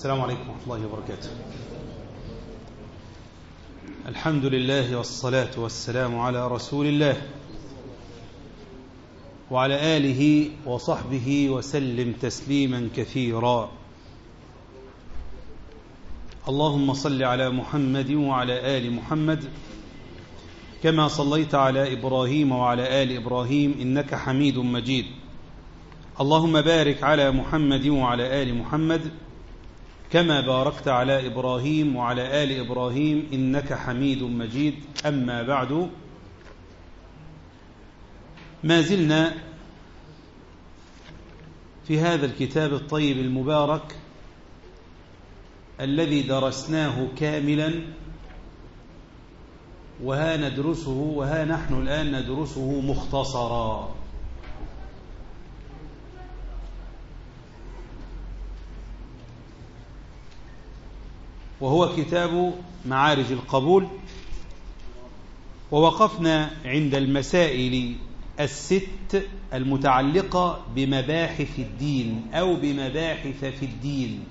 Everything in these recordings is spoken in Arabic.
السلام عليكم ورحمة الله وبركاته. الحمد لله والصلاة والسلام على رسول الله وعلى آله وصحبه وسلم تسليما كثيرا. اللهم صل على محمد وعلى آل محمد كما صليت على إبراهيم وعلى آل إبراهيم إنك حميد مجيد. اللهم بارك على محمد وعلى آل محمد كما باركت على إبراهيم وعلى آل إبراهيم إنك حميد مجيد. أما بعد، ما زلنا في هذا الكتاب الطيب المبارك الذي درسناه كاملا، وها نحن الآن ندرسه مختصرا. وهو كتاب معارج القبول، ووقفنا عند المسائل الست المتعلقة بمباحث الدين أو بمباحث في الدين.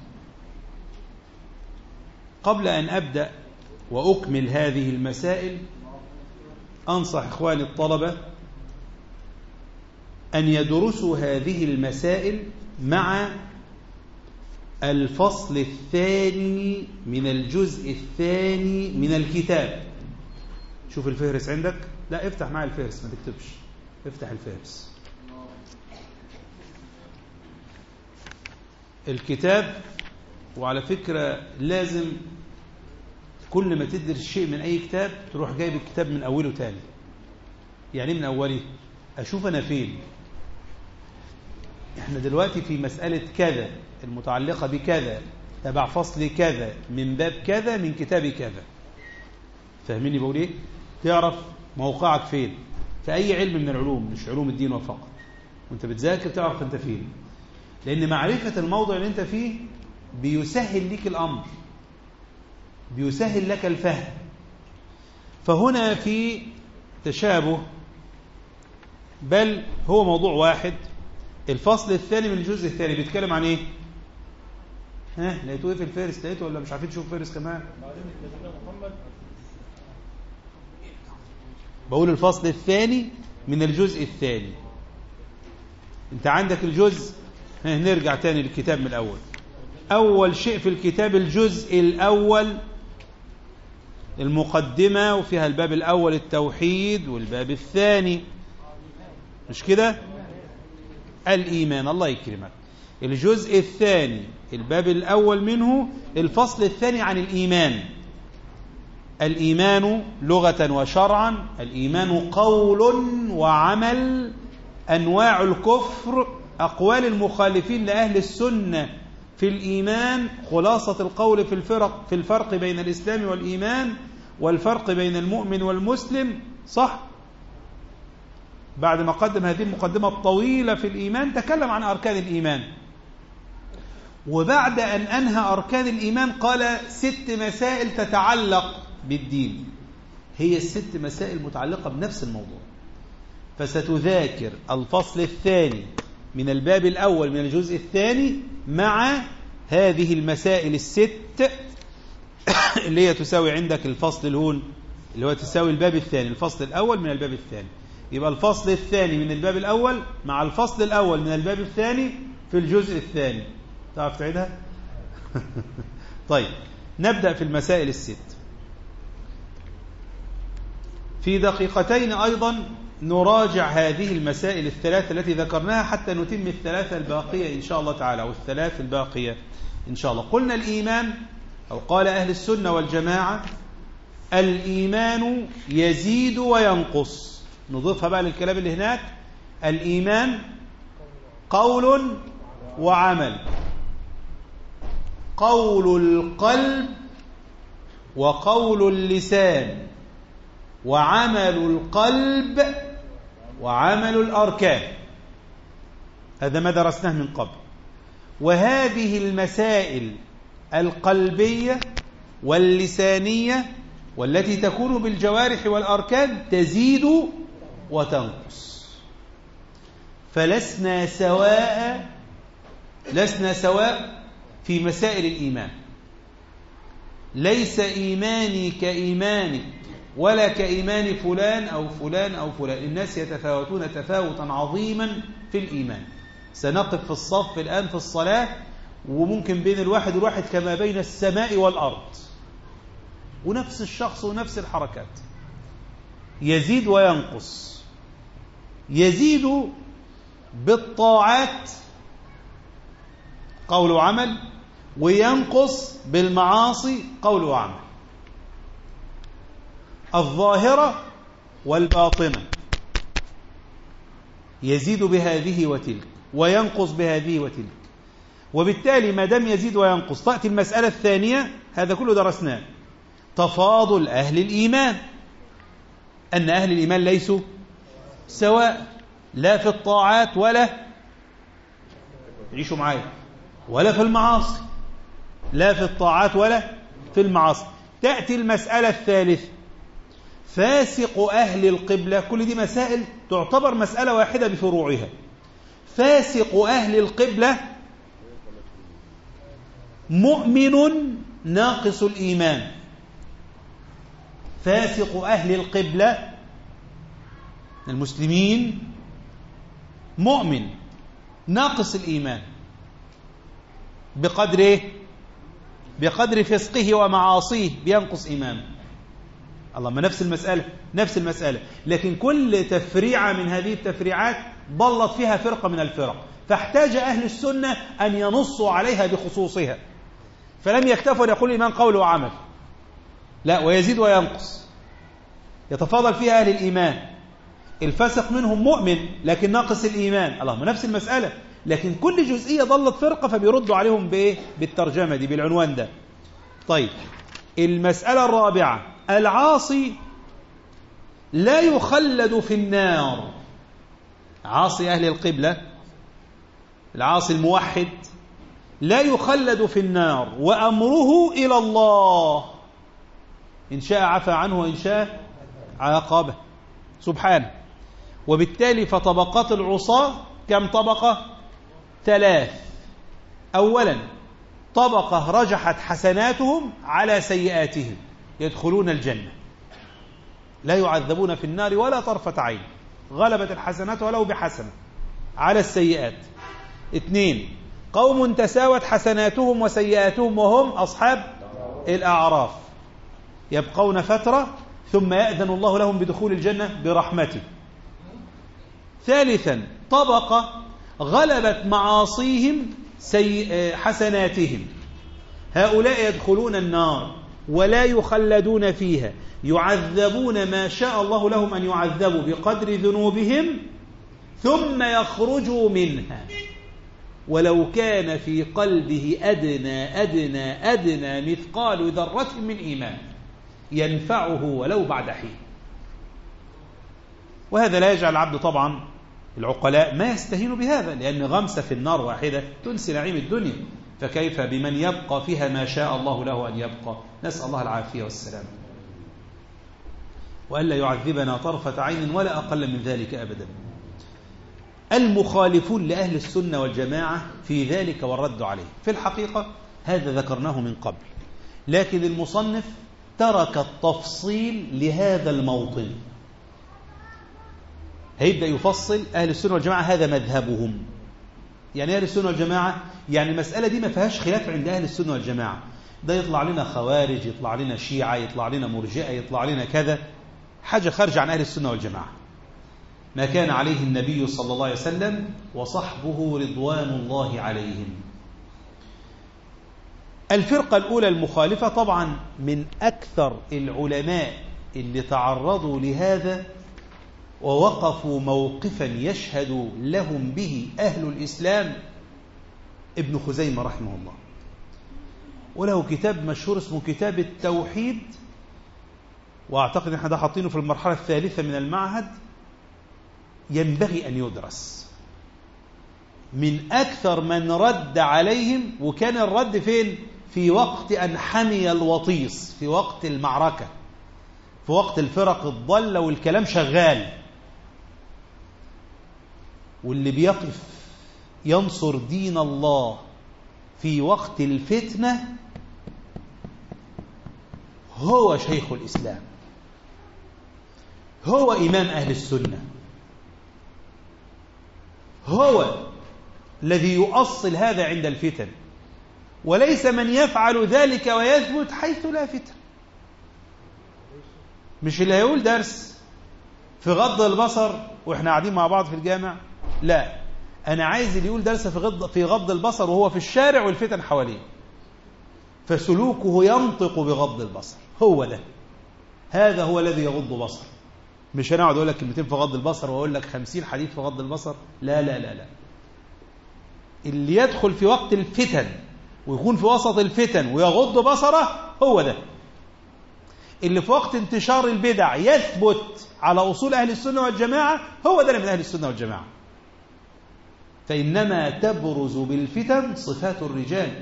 قبل أن أبدأ وأكمل هذه المسائل، أنصح إخواني الطلبة أن يدرسوا هذه المسائل مع الفصل الثاني من الجزء الثاني من الكتاب. شوف الفهرس عندك، لا افتح معي الفهرس، ما تكتبش، افتح الفهرس. الكتاب، وعلى فكرة لازم كل ما تدرس شيء من أي كتاب تروح جايب الكتاب من أوله تاني. يعني من أوله أشوف أنا فين. احنا دلوقتي في مسألة كذا المتعلقة بكذا تبع فصل كذا من باب كذا من كتاب كذا. فاهميني بقول ايه؟ تعرف موقعك فين في أي علم من العلوم، مش علوم الدين فقط. وانت بتذاكر تعرف انت فين، لأن معرفة الموضوع اللي انت فيه بيسهل لك الأمر، بيسهل لك الفهم. فهنا في تشابه، بل هو موضوع واحد. الفصل الثاني من الجزء الثاني بيتكلم عن ايه؟ لقيتوه في الفارس؟ لقيته ولا مش عارفين تشوف فارس كمان؟ بقول الفصل الثاني من الجزء الثاني. انت عندك الجزء، نرجع تاني للكتاب من الأول. أول شيء في الكتاب الجزء الأول المقدمة، وفيها الباب الأول التوحيد، والباب الثاني مش كده؟ الإيمان. الله يكرمك. الجزء الثاني الباب الأول منه الفصل الثاني عن الإيمان. الإيمان لغة وشرعا، الإيمان قول وعمل، أنواع الكفر، أقوال المخالفين لأهل السنة في الإيمان، خلاصة القول في الفرق بين الإسلام والإيمان، والفرق بين المؤمن والمسلم. صح؟ بعد ما قدم هذه المقدمة الطويلة في الإيمان تكلم عن أركان الإيمان، وبعد أن أنهى أركان الإيمان قال 6 مسائل تتعلق بالدين. هي ال6 مسائل متعلقة بنفس الموضوع. فستذاكر الفصل الثاني من الباب الأول من الجزء الثاني مع هذه المسائل ال6 اللي هي تساوي عندك الفصل الهون اللي هو تساوي الباب الثاني، الفصل الأول من الباب الثاني. يبقى الفصل الثاني من الباب الأول مع الفصل الأول من الباب الثاني في الجزء الثاني. تعرف تعيدها؟ طيب، نبدأ في المسائل ال6 في دقيقتين. أيضا نراجع هذه المسائل الثلاث التي ذكرناها حتى نتم الثلاثة الباقية إن شاء الله تعالى، والثلاث الباقية إن شاء الله. قلنا الإيمان، أو قال أهل السنة والجماعة الإيمان يزيد وينقص. نضيفها بقى للكلام اللي هناك. الإيمان قول وعمل، قول القلب وقول اللسان وعمل القلب وعمل الأركان. هذا ما درسناه من قبل. وهذه المسائل القلبية واللسانية والتي تكون بالجوارح والأركان تزيد وتنقص. فلسنا سواء في مسائل الإيمان. ليس إيماني كإيمانك ولا كإيمان فلان أو فلان أو فلان، الناس يتفاوتون تفاوتا عظيما في الإيمان. سنقف في الصف الآن في الصلاة وممكن بين الواحد والواحد كما بين السماء والأرض، ونفس الشخص ونفس الحركات، يزيد وينقص. يزيد بالطاعات قول وعمل، وينقص بالمعاصي قول وعمل، الظاهرة والباطنة، يزيد بهذه وتلك وينقص بهذه وتلك. وبالتالي ما دام يزيد وينقص، تأتي المسألة الثانية، هذا كله درسناه، تفاضل أهل الإيمان، أن أهل الإيمان ليسوا سواء، لا في الطاعات ولا عيشوا معايا ولا في المعاصي، لا في الطاعات ولا في المعاصي. تأتي المسألة الثالثة، فاسق أهل القبلة. كل دي مسائل تعتبر مسألة واحدة بفروعها. فاسق أهل القبلة مؤمن ناقص الإيمان. فاسق أهل القبلة المسلمين مؤمن ناقص الإيمان. بقدر إيه؟ بقدر فسقه ومعاصيه بينقص إيمانه. اللهم نفس المسألة، نفس المسألة، لكن كل تفريعة من هذه التفريعات ضلت فيها فرقة من الفرق، فاحتاج أهل السنة أن ينصوا عليها بخصوصها، فلم يكتفوا أن يقول الإيمان قول وعمل، لا، ويزيد وينقص، يتفاضل فيها أهل الإيمان. الفاسق منهم مؤمن لكن ناقص الإيمان، اللهم نفس المسألة، لكن كل جزئية ضلت فرقة فبيردوا عليهم بإيه؟ بالترجمة دي، بالعنوان ده. طيب، المسألة الرابعة، العاصي لا يخلد في النار. عاصي أهل القبلة، العاصي الموحد لا يخلد في النار، وأمره إلى الله، إن شاء عفى عنه وإن شاء عاقبه سبحانه. وبالتالي فطبقات العصاة كم طبقة؟ 3. أولا طبقة رجحت حسناتهم على سيئاتهم، يدخلون الجنة لا يعذبون في النار ولا طرفة عين، غلبت الحسنات ولو بحسنة على السيئات. 2 قوم تساوت حسناتهم وسيئاتهم وهم أصحاب الأعراف، يبقون فترة ثم يأذن الله لهم بدخول الجنة برحمته. 3 طبقة غلبت معاصيهم حسناتهم، هؤلاء يدخلون النار ولا يخلدون فيها، يعذبون ما شاء الله لهم أن يعذبوا بقدر ذنوبهم ثم يخرجوا منها، ولو كان في قلبه أدنى مثقال ذرة من إيمان ينفعه ولو بعد حين. وهذا لا يجعل العبد طبعا العقلاء ما يستهين بهذا، لأن غمسة في النار واحدة تنسي نعيم الدنيا، فكيف بمن يبقى فيها ما شاء الله له أن يبقى؟ نسأل الله العافية والسلام، وألا يعذبنا طرفة عين ولا أقل من ذلك أبدا. المخالفون لأهل السنة والجماعة في ذلك والرد عليه، في الحقيقة هذا ذكرناه من قبل، لكن المصنف ترك التفصيل لهذا الموطن. هيبدأ يفصل أهل السنة والجماعة هذا مذهبهم. يعني أهل السنة والجماعة، يعني المسألة دي ما فيهاش خلاف عند أهل السنة والجماعة، ده يطلع لنا خوارج، يطلع لنا شيعة، يطلع لنا مرجئة، يطلع لنا كذا، حاجة خارج عن أهل السنة والجماعة. ما كان عليه النبي صلى الله عليه وسلم وصحبه رضوان الله عليهم. الفرقة الأولى المخالفة، طبعا من أكثر العلماء اللي تعرضوا لهذا ووقفوا موقفا يشهد لهم به أهل الإسلام ابن خزيمة رحمه الله، وله كتاب مشهور اسمه كتاب التوحيد، وأعتقد احنا ده حاطينه في المرحلة الثالثة من المعهد، ينبغي أن يدرس. من أكثر من رد عليهم، وكان الرد فين؟ في وقت أن حمي الوطيس، في وقت المعركة، في وقت الفرق الضالة والكلام شغال، واللي بيقف ينصر دين الله في وقت الفتنة هو شيخ الإسلام، هو إمام أهل السنة، هو الذي يؤصل هذا عند الفتن، وليس من يفعل ذلك ويثبت حيث لا فتن. مش اللي هيقول درس في غض البصر وإحنا قاعدين مع بعض في الجامع، لا، أنا عايز اللي يقول درس في غض البصر وهو في الشارع والفتن حواليه، فسلوكه ينطق بغض البصر. هو ده، هذا هو الذي يغض بصر. مش أنا أقعد أقول لك كلمتين في غض البصر وأقول لك 50 حديث في غض البصر. لا لا لا لا. اللي يدخل في وقت الفتن ويكون في وسط الفتن ويغض بصره هو ده. اللي في وقت انتشار البدع يثبت على أصول أهل السنة والجماعة هو ده من أهل السنة والجماعة. فإنما تبرز بالفتن صفات الرجال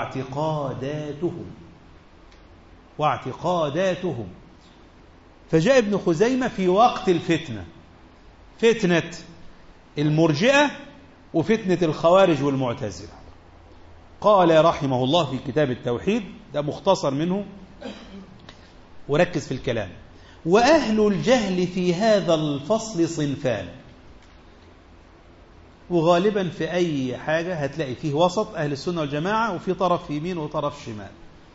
واعتقاداتهم. فجاء ابن خزيمة في وقت الفتنة، فتنة المرجئة وفتنة الخوارج والمعتزلة. قال رحمه الله في كتاب التوحيد، ده مختصر منه وركز في الكلام: وأهل الجهل في هذا الفصل صنفان. وغالبا في أي حاجة هتلاقي فيه وسط أهل السنة والجماعة، وفي طرف يمين وطرف شمال،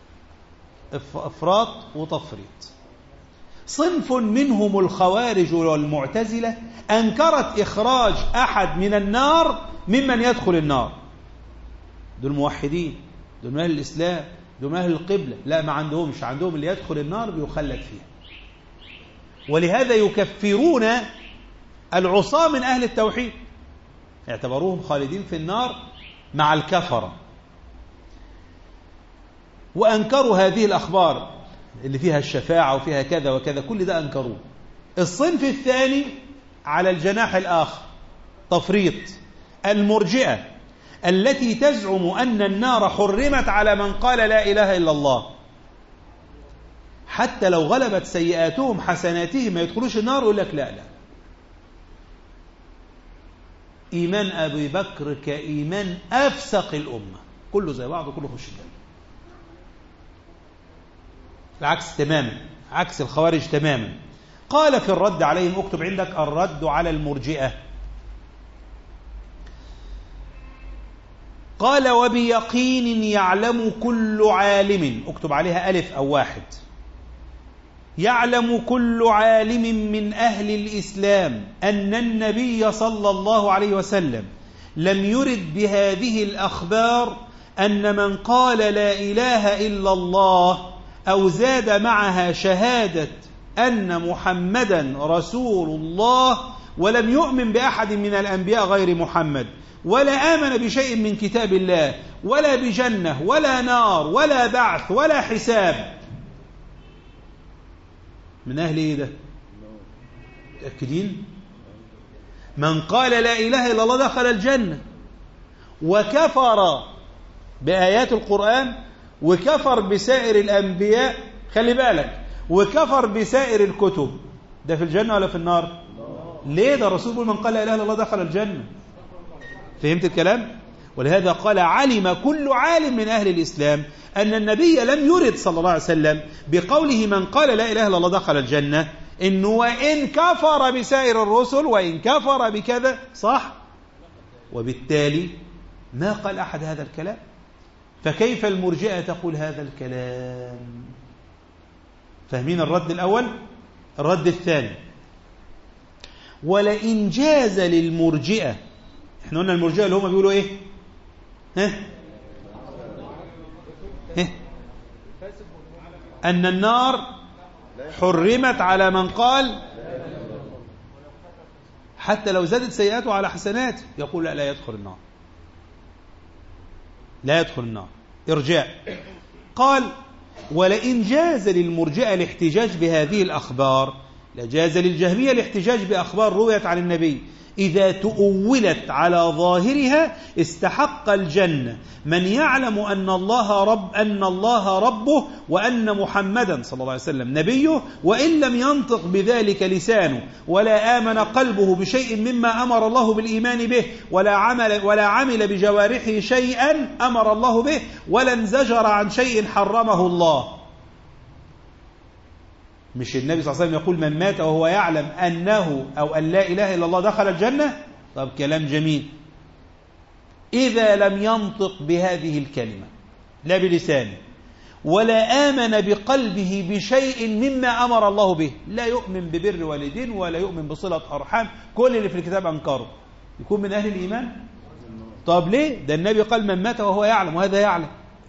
إفراط وتفريط. صنف منهم الخوارج والمعتزلة أنكرت إخراج أحد من النار ممن يدخل النار. دول موحدين، دول من أهل الإسلام، دول من أهل القبلة. لا، ما عندهمش، عندهم اللي يدخل النار بيخلد فيها. ولهذا يكفرون العصاة من أهل التوحيد، اعتبروهم خالدين في النار مع الكفرة. وأنكروا هذه الأخبار اللي فيها الشفاعة وفيها كذا وكذا، كل ده أنكروه. الصنف الثاني على الجناح الآخر تفريط، المرجئة التي تزعم أن النار حرمت على من قال لا إله إلا الله، حتى لو غلبت سيئاتهم حسناتهم ما يدخلوش النار. يقول لك لا لا، إيمان أبي بكر كإيمان أفسق الأمة، كله زي بعض وكله خش الجنة. العكس تماما، عكس الخوارج تماما. قال في الرد عليهم، اكتب عندك الرد على المرجئة، قال: وبيقين يعلم كل عالم، اكتب عليها ألف أو واحد، يعلم كل عالم من أهل الإسلام أن النبي صلى الله عليه وسلم لم يرد بهذه الأخبار أن من قال لا إله إلا الله أو زاد معها شهادة أن محمدا رسول الله ولم يؤمن بأحد من الأنبياء غير محمد، ولا آمن بشيء من كتاب الله، ولا بجنة ولا نار ولا بعث ولا حساب. من أهل إيه ده؟ متأكدين؟ من قال لا إله إلا الله دخل الجنة، وكفر بآيات القرآن، وكفر بسائر الأنبياء، خلي بالك، وكفر بسائر الكتب. ده في الجنة ولا في النار؟ ليه؟ ده الرسول يقول من قال لا إله إلا الله دخل الجنة. فهمت الكلام؟ ولهذا قال: علم كل عالم من أهل الإسلام أن النبي لم يرد صلى الله عليه وسلم بقوله من قال لا إله إلا الله دخل الجنة إنه وإن كفر بسائر الرسل وإن كفر بكذا، صح؟ وبالتالي ما قال أحد هذا الكلام. فكيف المرجئة تقول هذا الكلام؟ فاهمين الرد الأول؟ الرد الثاني: ولئن جاز للمرجئة، احنا قلنا المرجئة اللي هم بيقولوا ايه؟ أن النار حرمت على من قال حتى لو زادت سيئاته على حسناته، يقول لا يدخل النار، لا يدخل النار. ارجاء. قال: ولئن جاز للمرجئة الاحتجاج بهذه الأخبار لجاز للجهمية الاحتجاج بأخبار رويت عن النبي، إذا تؤولت على ظاهرها استحق الجنة من يعلم أن الله ربه وأن محمدا صلى الله عليه وسلم نبيه، وإن لم ينطق بذلك لسانه ولا آمن قلبه بشيء مما أمر الله بالإيمان به ولا عمل بجوارحه شيئا أمر الله به ولا انزجر عن شيء حرمه الله. مش النبي صلى الله عليه وسلم يقول من مات وهو يعلم أنه أو أن لا إله إلا الله دخل الجنة؟ طب كلام جميل. إذا لم ينطق بهذه الكلمة لا بلسانه ولا آمن بقلبه بشيء مما أمر الله به، لا يؤمن ببر والدين ولا يؤمن بصلة أرحام، كل اللي في الكتاب أنكره، يكون من أهل الإيمان؟ طب ليه؟ ده النبي قال من مات وهو يعلم، وهذا يعلم.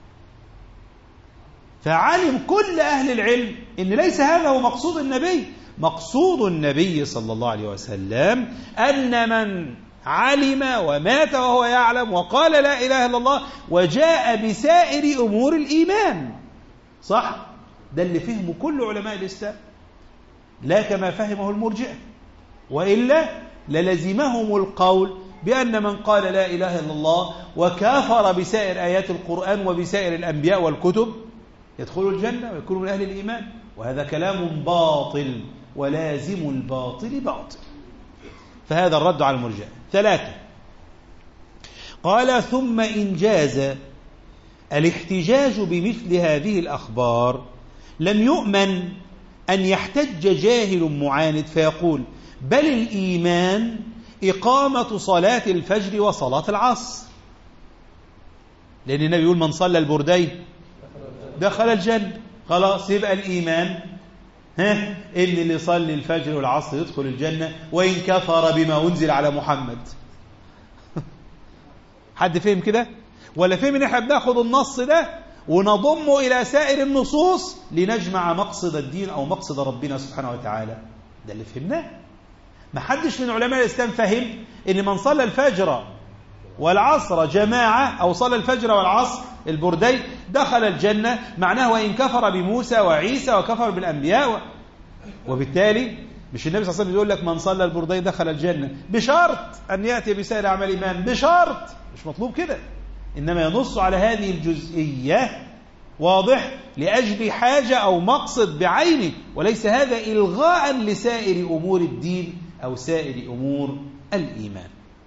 فعلم كل أهل العلم إن ليس هذا هو مقصود النبي. مقصود النبي صلى الله عليه وسلم أن من علم ومات وهو يعلم وقال لا إله إلا الله وجاء بسائر أمور الإيمان، صح؟ ده اللي فهمه كل علماء الإسلام، لا كما فهمه المرجئة، وإلا للزمهم القول بأن من قال لا إله إلا الله وكافر بسائر آيات القرآن وبسائر الأنبياء والكتب يدخل الجنة ويكون من أهل الإيمان، وهذا كلام باطل ولازم الباطل باطل. فهذا الرد على المرجئة. 3. قال ثم إن جاز الاحتجاج بمثل هذه الأخبار لم يؤمن أن يحتج جاهل معاند فيقول بل الإيمان إقامة صلاة الفجر وصلاة العصر، لأن النبي يقول من صلى البردين دخل الجنة، خلاص يبقى الإيمان إن اللي يصلي الفجر والعصر يدخل الجنة وإن كفر بما أنزل على محمد. حد فهم كده؟ ولا فهم إن احنا بناخد النص ده ونضمه إلى سائر النصوص لنجمع مقصد الدين أو مقصد ربنا سبحانه وتعالى؟ ده اللي فهمناه. ما حدش من علماء الإسلام فهم إن من صلى الفجر والعصر جماعة أو صلى الفجر والعصر البردين دخل الجنة، معناه وإن كفر بموسى وعيسى وكفر بالأنبياء. وبالتالي مش النبي صلى الله عليه وسلم يقول لك من صلى البردين دخل الجنة بشرط أن يأتي بسائر أعمال الإيمان، بشرط، مش مطلوب كده، إنما ينص على هذه الجزئية، واضح، لأجل حاجة أو مقصد بعينه، وليس هذا إلغاء لسائر أمور الدين أو سائر أمور الإيمان.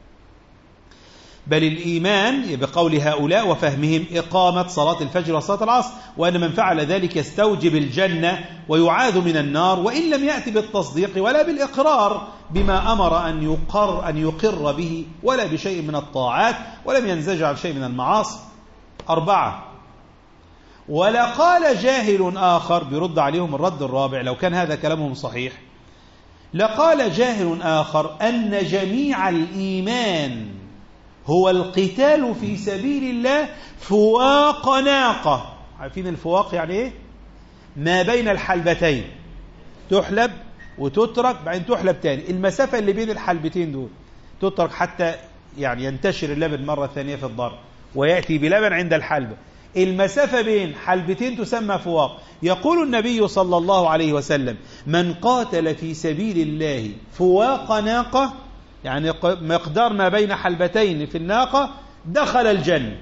بل الإيمان بقول هؤلاء وفهمهم إقامة صلاة الفجر وصلاة العصر، وأن من فعل ذلك يستوجب الجنة ويعاذ من النار وإن لم يأتي بالتصديق ولا بالإقرار بما أمر أن يقر به ولا بشيء من الطاعات ولم ينزج عن شيء من المعاصي. 4. ولا قال جاهل آخر، بيرد عليهم الرد الرابع لو كان هذا كلامهم صحيح، لقال جاهل آخر أن جميع الإيمان هو القتال في سبيل الله فواق ناقة. عارفين الفواق يعني ايه؟ ما بين الحلبتين، تحلب وتترك بعدين تحلب تاني، المسافة اللي بين الحلبتين دول تترك حتى يعني ينتشر اللبن مرة ثانية في الضرب ويأتي بلبن عند الحلبة، المسافة بين حلبتين تسمى فواق. يقول النبي صلى الله عليه وسلم من قاتل في سبيل الله فواق ناقة، يعني مقدار ما بين حلبتين في الناقة، دخل الجنة.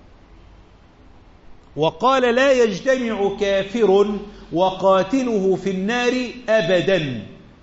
وقال لا يجتمع كافر وقاتله في النار أبدا.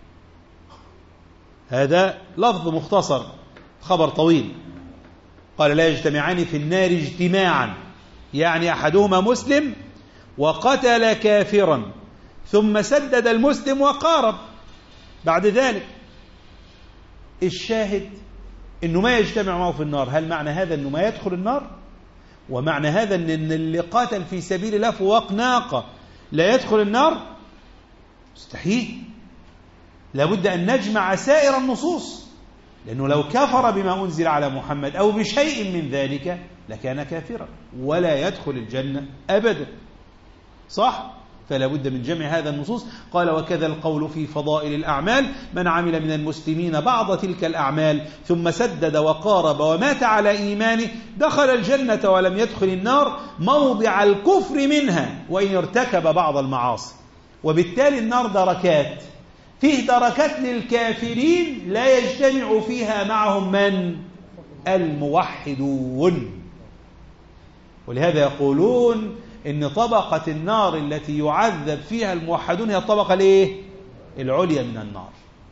هذا لفظ مختصر، خبر طويل. قال لا يجتمعان في النار اجتماعا، يعني أحدهما مسلم وقتل كافرا ثم سدد المسلم وقارب بعد ذلك. الشاهد انه ما يجتمع معه في النار. هل معنى هذا انه ما يدخل النار؟ ومعنى هذا ان اللي قاتل في سبيل الله فواق ناقة لا يدخل النار؟ مستحيل. لابد ان نجمع سائر النصوص، لانه لو كفر بما انزل على محمد او بشيء من ذلك لكان كافرا ولا يدخل الجنة ابدا، صح؟ فلا بد من جمع هذا النصوص. قال وكذا القول في فضائل الأعمال من عمل من المسلمين بعض تلك الأعمال ثم سدد وقارب ومات على إيمانه دخل الجنة ولم يدخل النار موضع الكفر منها وإن ارتكب بعض المعاصي. وبالتالي النار دركات، فيه دركات للكافرين لا يجتمع فيها معهم من؟ الموحدون. ولهذا يقولون إن طبقة النار التي يعذب فيها الموحدون هي الطبقة العليا من النار.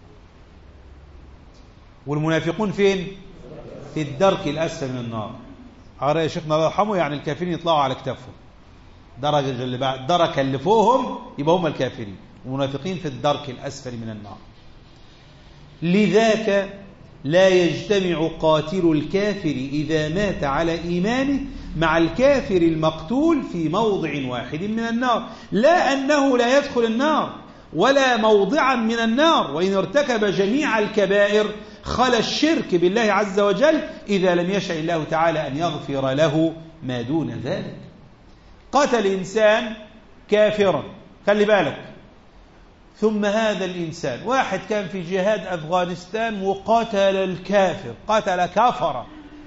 والمنافقون فين؟ في الدرك الأسفل من النار. يا شيخنا الله يرحمه، يعني الكافرين يطلعوا على كتافهم، دركة اللي فوقهم يبقى هم الكافرين، المنافقين في الدرك الأسفل من النار. لذاك لا يجتمع قاتل الكافر إذا مات على إيمانه مع الكافر المقتول في موضع واحد من النار، لا أنه لا يدخل النار ولا موضعا من النار، وإن ارتكب جميع الكبائر خلا الشرك بالله عز وجل إذا لم يشاء الله تعالى أن يغفر له ما دون ذلك. قتل إنسان كافرا، خلي بالك، ثم هذا الإنسان واحد كان في جهاد أفغانستان وقتل الكافر، قتل كافرا،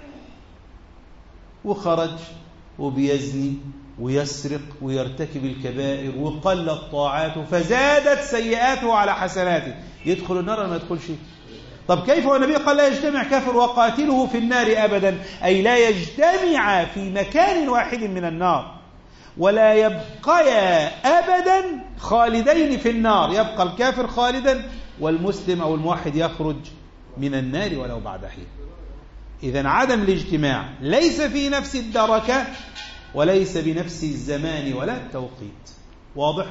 وخرج وبيزني ويسرق ويرتكب الكبائر وقلت طاعاته فزادت سيئاته على حسناته، يدخل النار ولا ما يدخلش؟ طب كيف والنبي قال لا يجتمع كافر وقاتله في النار أبدا، أي لا يجتمع في مكان واحد من النار ولا يبقيا أبدا خالدين في النار، يبقى الكافر خالدا والمسلم أو الموحد يخرج من النار ولو بعد حين. إذن عدم الاجتماع ليس في نفس الدركة وليس بنفس الزمان ولا التوقيت. واضح؟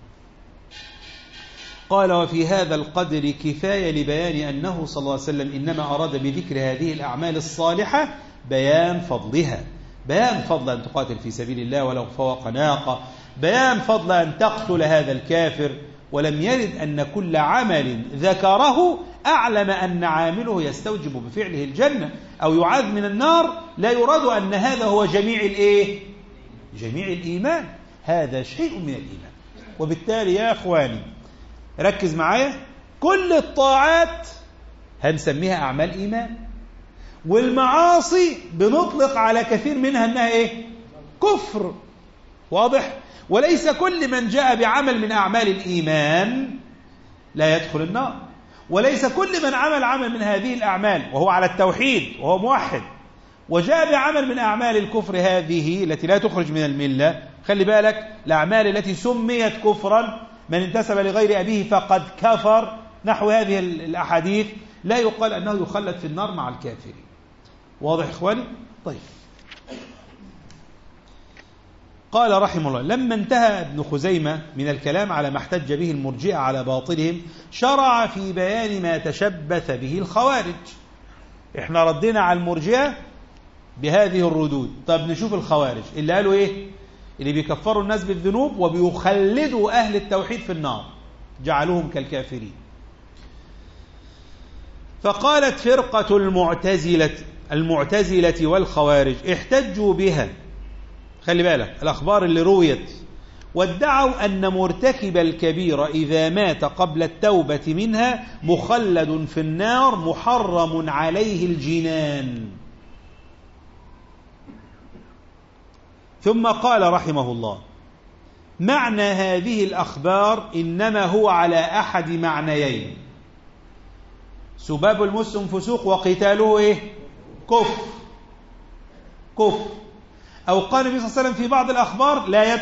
قال وفي هذا القدر كفاية لبيان أنه صلى الله عليه وسلم إنما أراد بذكر هذه الأعمال الصالحة بيان فضلها، بيان فضل أن تقاتل في سبيل الله ولو فوق ناقة، بيان فضل أن تقتل هذا الكافر، ولم يرد أن كل عمل ذكره أعلم أن عامله يستوجب بفعله الجنة أو يعاذ من النار، لا يراد أن هذا هو جميع جميع الإيمان، هذا شيء من الإيمان. وبالتالي يا أخواني ركز معايا، كل الطاعات هنسميها أعمال إيمان، والمعاصي بنطلق على كثير منها أنها كفر. واضح؟ وليس كل من جاء بعمل من أعمال الإيمان لا يدخل النار، وليس كل من عمل من هذه الأعمال وهو على التوحيد وهو موحد وجاء بعمل من أعمال الكفر هذه التي لا تخرج من الملة. خلي بالك، الأعمال التي سميت كفرا، من انتسب لغير أبيه فقد كفر، نحو هذه الأحاديث، لا يقال أنه يخلد في النار مع الكافرين. واضح إخواني؟ طيب، قال رحمه الله لما انتهى ابن خزيمة من الكلام على ما احتج به المرجئة على باطلهم، شرع في بيان ما تشبث به الخوارج. احنا ردينا على المرجئة بهذه الردود. طب نشوف الخوارج اللي قالوا اللي بيكفروا الناس بالذنوب وبيخلدوا أهل التوحيد في النار، جعلوهم كالكافرين. فقالت فرقة المعتزلة والخوارج احتجوا بها، خلي بالك الأخبار اللي رويت، وادعوا أن مرتكب الكبيرة إذا مات قبل التوبة منها مخلد في النار محرم عليه الجنان. ثم قال رحمه الله معنى هذه الأخبار إنما هو على أحد معنيين: سباب المسلم فسوق وقتاله كفر. أو قال النبي صلى الله عليه وسلم في بعض الأخبار لا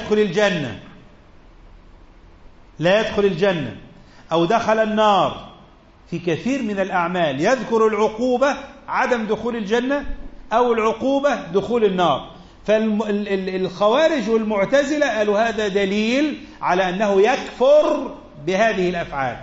يدخل الجنة أو دخل النار. في كثير من الأعمال يذكر العقوبة عدم دخول الجنة أو العقوبة دخول النار. فالخوارج والمعتزلة قالوا هذا دليل على أنه يكفر بهذه الأفعال،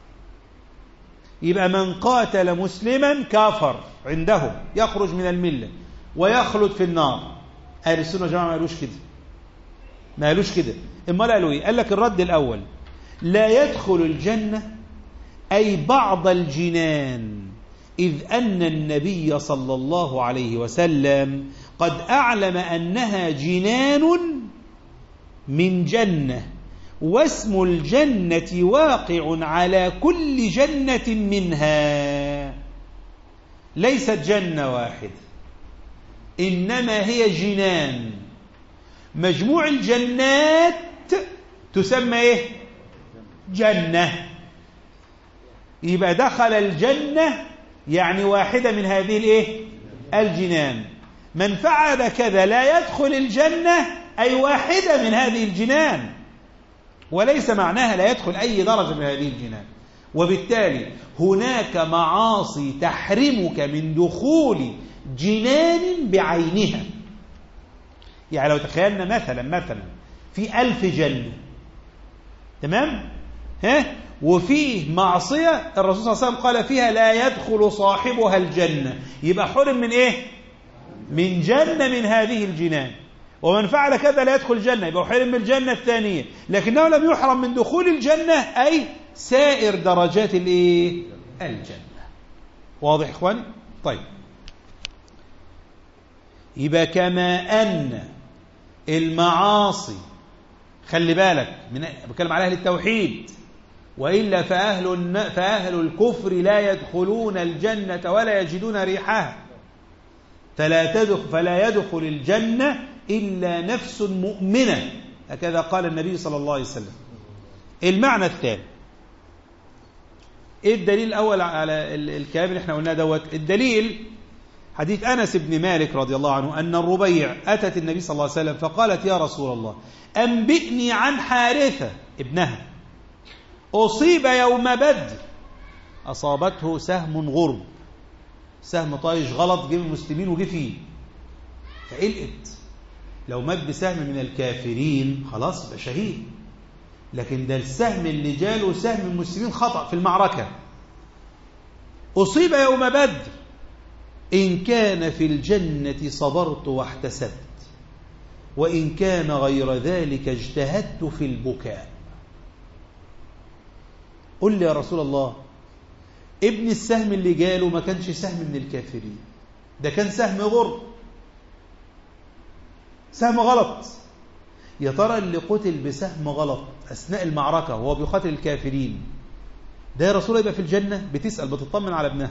يبقى من قاتل مسلما كافر عندهم، يخرج من الملة ويخلد في النار. أهل السنة والجماعة ما قالوش كده. إما قالوا قال لك الرد الأول: لا يدخل الجنة أي بعض الجنان، إذ أن النبي صلى الله عليه وسلم قد أعلم أنها جنان من جنة، واسم الجنة واقع على كل جنة منها، ليست جنة واحد إنما هي جنان. مجموع الجنات تسمى جنة. يبقى دخل الجنة يعني واحدة من هذه الايه؟ الجنان. من فعل كذا لا يدخل الجنة أي واحدة من هذه الجنان، وليس معناها لا يدخل أي درجة من هذه الجنان. وبالتالي هناك معاصي تحرمك من دخول جنان بعينها. يعني لو تخيلنا مثلا في 1000 جنة، تمام؟ وفيه معصية الرسول صلى الله عليه وسلم قال فيها لا يدخل صاحبها الجنة، يبقى حرم من ايه؟ من جنة من هذه الجنان. ومن فعل كذا لا يدخل الجنة، يبقى حرم من الجنة الثانية، لكنه لم يحرم من دخول الجنة أي سائر درجات الايه؟ الجنة. واضح إخواني؟ طيب، يبقى كما أن المعاصي، خلي بالك بتكلم على أهل التوحيد، وإلا فأهل الكفر لا يدخلون الجنة ولا يجدون ريحها، فلا يدخل الجنة إلا نفس مؤمنة، هكذا قال النبي صلى الله عليه وسلم. المعنى الثاني، إيه الدليل الأول على الكلام اللي احنا قلناه دوت؟ الدليل حديث أنس بن مالك رضي الله عنه أن الربيع أتت النبي صلى الله عليه وسلم فقالت يا رسول الله أنبئني عن حارثة ابنها أصيب يوم بدر، أصابته سهم غرب، سهم طايش غلط جه من المسلمين وجه فيه فقلقت. لو مات بسهم من الكافرين خلاص يبقى شهيد، لكن ده السهم اللي جاله سهم المسلمين خطأ في المعركة. أصيب يوم بدر، إن كان في الجنة صبرت واحتسبت، وإن كان غير ذلك اجتهدت في البكاء. قل لي يا رسول الله، ابن السهم اللي جاله ما كانش سهم من الكافرين، ده كان سهم غر، سهم غلط. يا ترى اللي قتل بسهم غلط أثناء المعركة وهو بيقاتل الكافرين ده يا رسول الله يبقى في الجنة؟ بتسأل بتطمن على ابنها.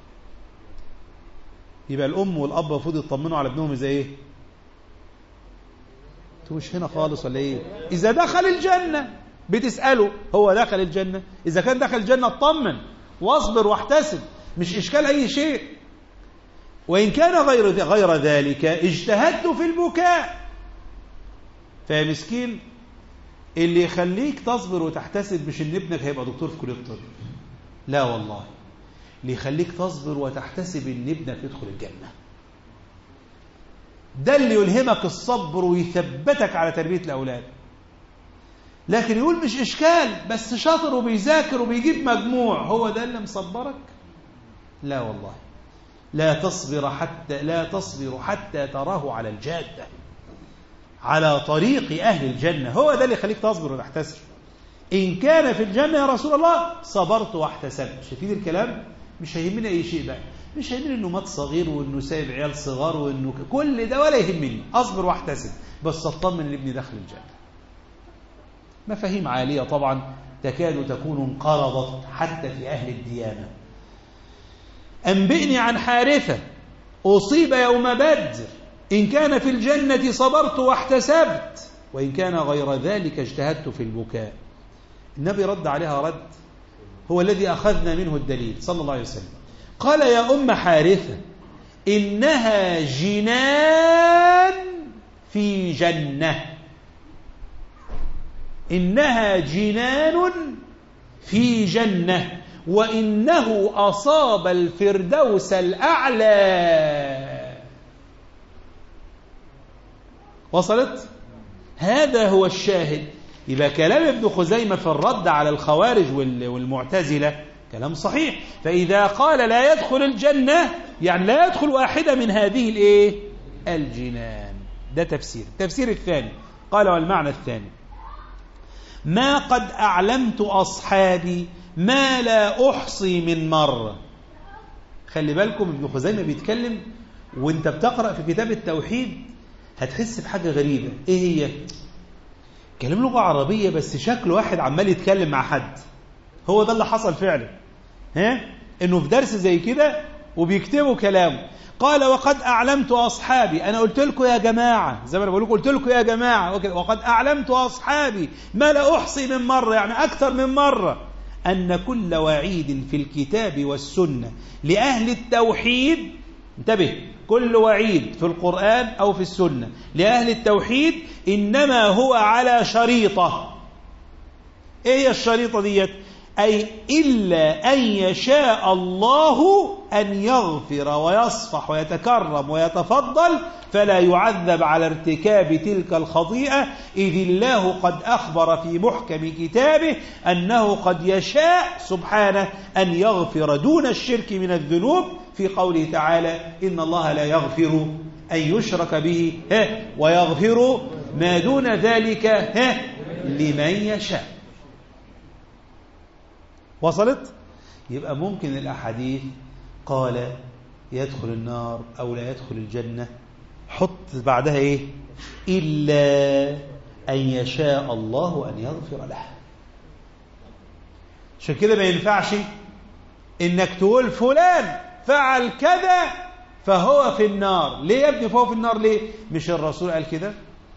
يبقى الأم والأب المفروض يطمنوا على ابنهم إذا إيه؟ أنتوا مش هنا خالص ولا إيه؟ إذا دخل الجنة بتسأله هو دخل الجنة، إذا كان دخل الجنة اطمن واصبر واحتسب، مش إشكال أي شيء. وإن كان غير ذلك اجتهدت في البكاء. فيا مسكين، اللي يخليك تصبر وتحتسب مش إن ابنك هيبقى دكتور في كلية الطب، لا والله، اللي يخليك تصبر وتحتسب إن ابنك يدخل الجنة. ده اللي يلهمك الصبر ويثبتك على تربية الأولاد. لكن يقول مش إشكال بس شاطر وبيذاكر وبيجيب مجموع، هو ده اللي مصبرك؟ لا والله، لا تصبر حتى تراه على الجادة، على طريق أهل الجنة، هو ده اللي يخليك تصبر وتحتسب. إن كان في الجنة يا رسول الله صبرت واحتسبت. شايفين الكلام؟ مش هيهمنا أي شيء بقى، مش هيهمني إنه مات صغير وإنه سايب عيال صغار وإنه كل ده ولا يهمني، أصبر واحتسب بس أطمن إن ابني دخل الجنة. مفاهيم عالية طبعا تكاد تكون انقرضت حتى في أهل الديانة. أنبئني عن حارثة أصيب يوم بدر، إن كان في الجنة صبرت واحتسبت، وإن كان غير ذلك اجتهدت في البكاء. النبي رد عليها رد هو الذي أخذنا منه الدليل صلى الله عليه وسلم. قال يا أم حارثة إنها جنان في جنة، إنها جنان في جنة، وإنه أصاب الفردوس الأعلى. وصلت؟ هذا هو الشاهد. يبقى كلام ابن خزيمة في الرد على الخوارج والمعتزلة كلام صحيح. فإذا قال لا يدخل الجنة يعني لا يدخل واحدة من هذه الايه؟ الجنان. ده تفسير. التفسير الثاني قال والمعنى الثاني ما قد أعلمت أصحابي ما لا أحصي من مرة. خلي بالكم ابن خزيمة بيتكلم وانت بتقرأ في كتاب التوحيد هتحس بحاجة غريبة. ايه هي؟ كلام لغة عربية بس شكل واحد عمال يتكلم مع حد. هو ده اللي حصل فعلا، انه في درس زي كده وبيكتبوا كلامه. قال وقد أعلمت أصحابي، أنا قلت لكم يا جماعة، زي ما أنا بقول لكم قلت لكم يا جماعة، وقد أعلمت أصحابي ما لا أحصي من مرة، يعني أكثر من مرة، أن كل وعيد في الكتاب والسنة لأهل التوحيد، انتبه، كل وعيد في القرآن أو في السنة لأهل التوحيد إنما هو على شريطة. إيه هي الشريطة ديت؟ أي إلا أن يشاء الله أن يغفر ويصفح ويتكرم ويتفضل فلا يعذب على ارتكاب تلك الخطيئة، إذ الله قد أخبر في محكم كتابه أنه قد يشاء سبحانه أن يغفر دون الشرك من الذنوب في قوله تعالى: إن الله لا يغفر أن يشرك به ويغفر ما دون ذلك لمن يشاء. وصلت؟ يبقى ممكن الأحاديث قال يدخل النار أو لا يدخل الجنة، حط بعدها إيه؟ إلا أن يشاء الله أن يغفر له. عشان كده ما ينفعش إنك تقول فلان فعل كذا فهو في النار. ليه يا ابني فهو في النار؟ ليه؟ مش الرسول قال كده؟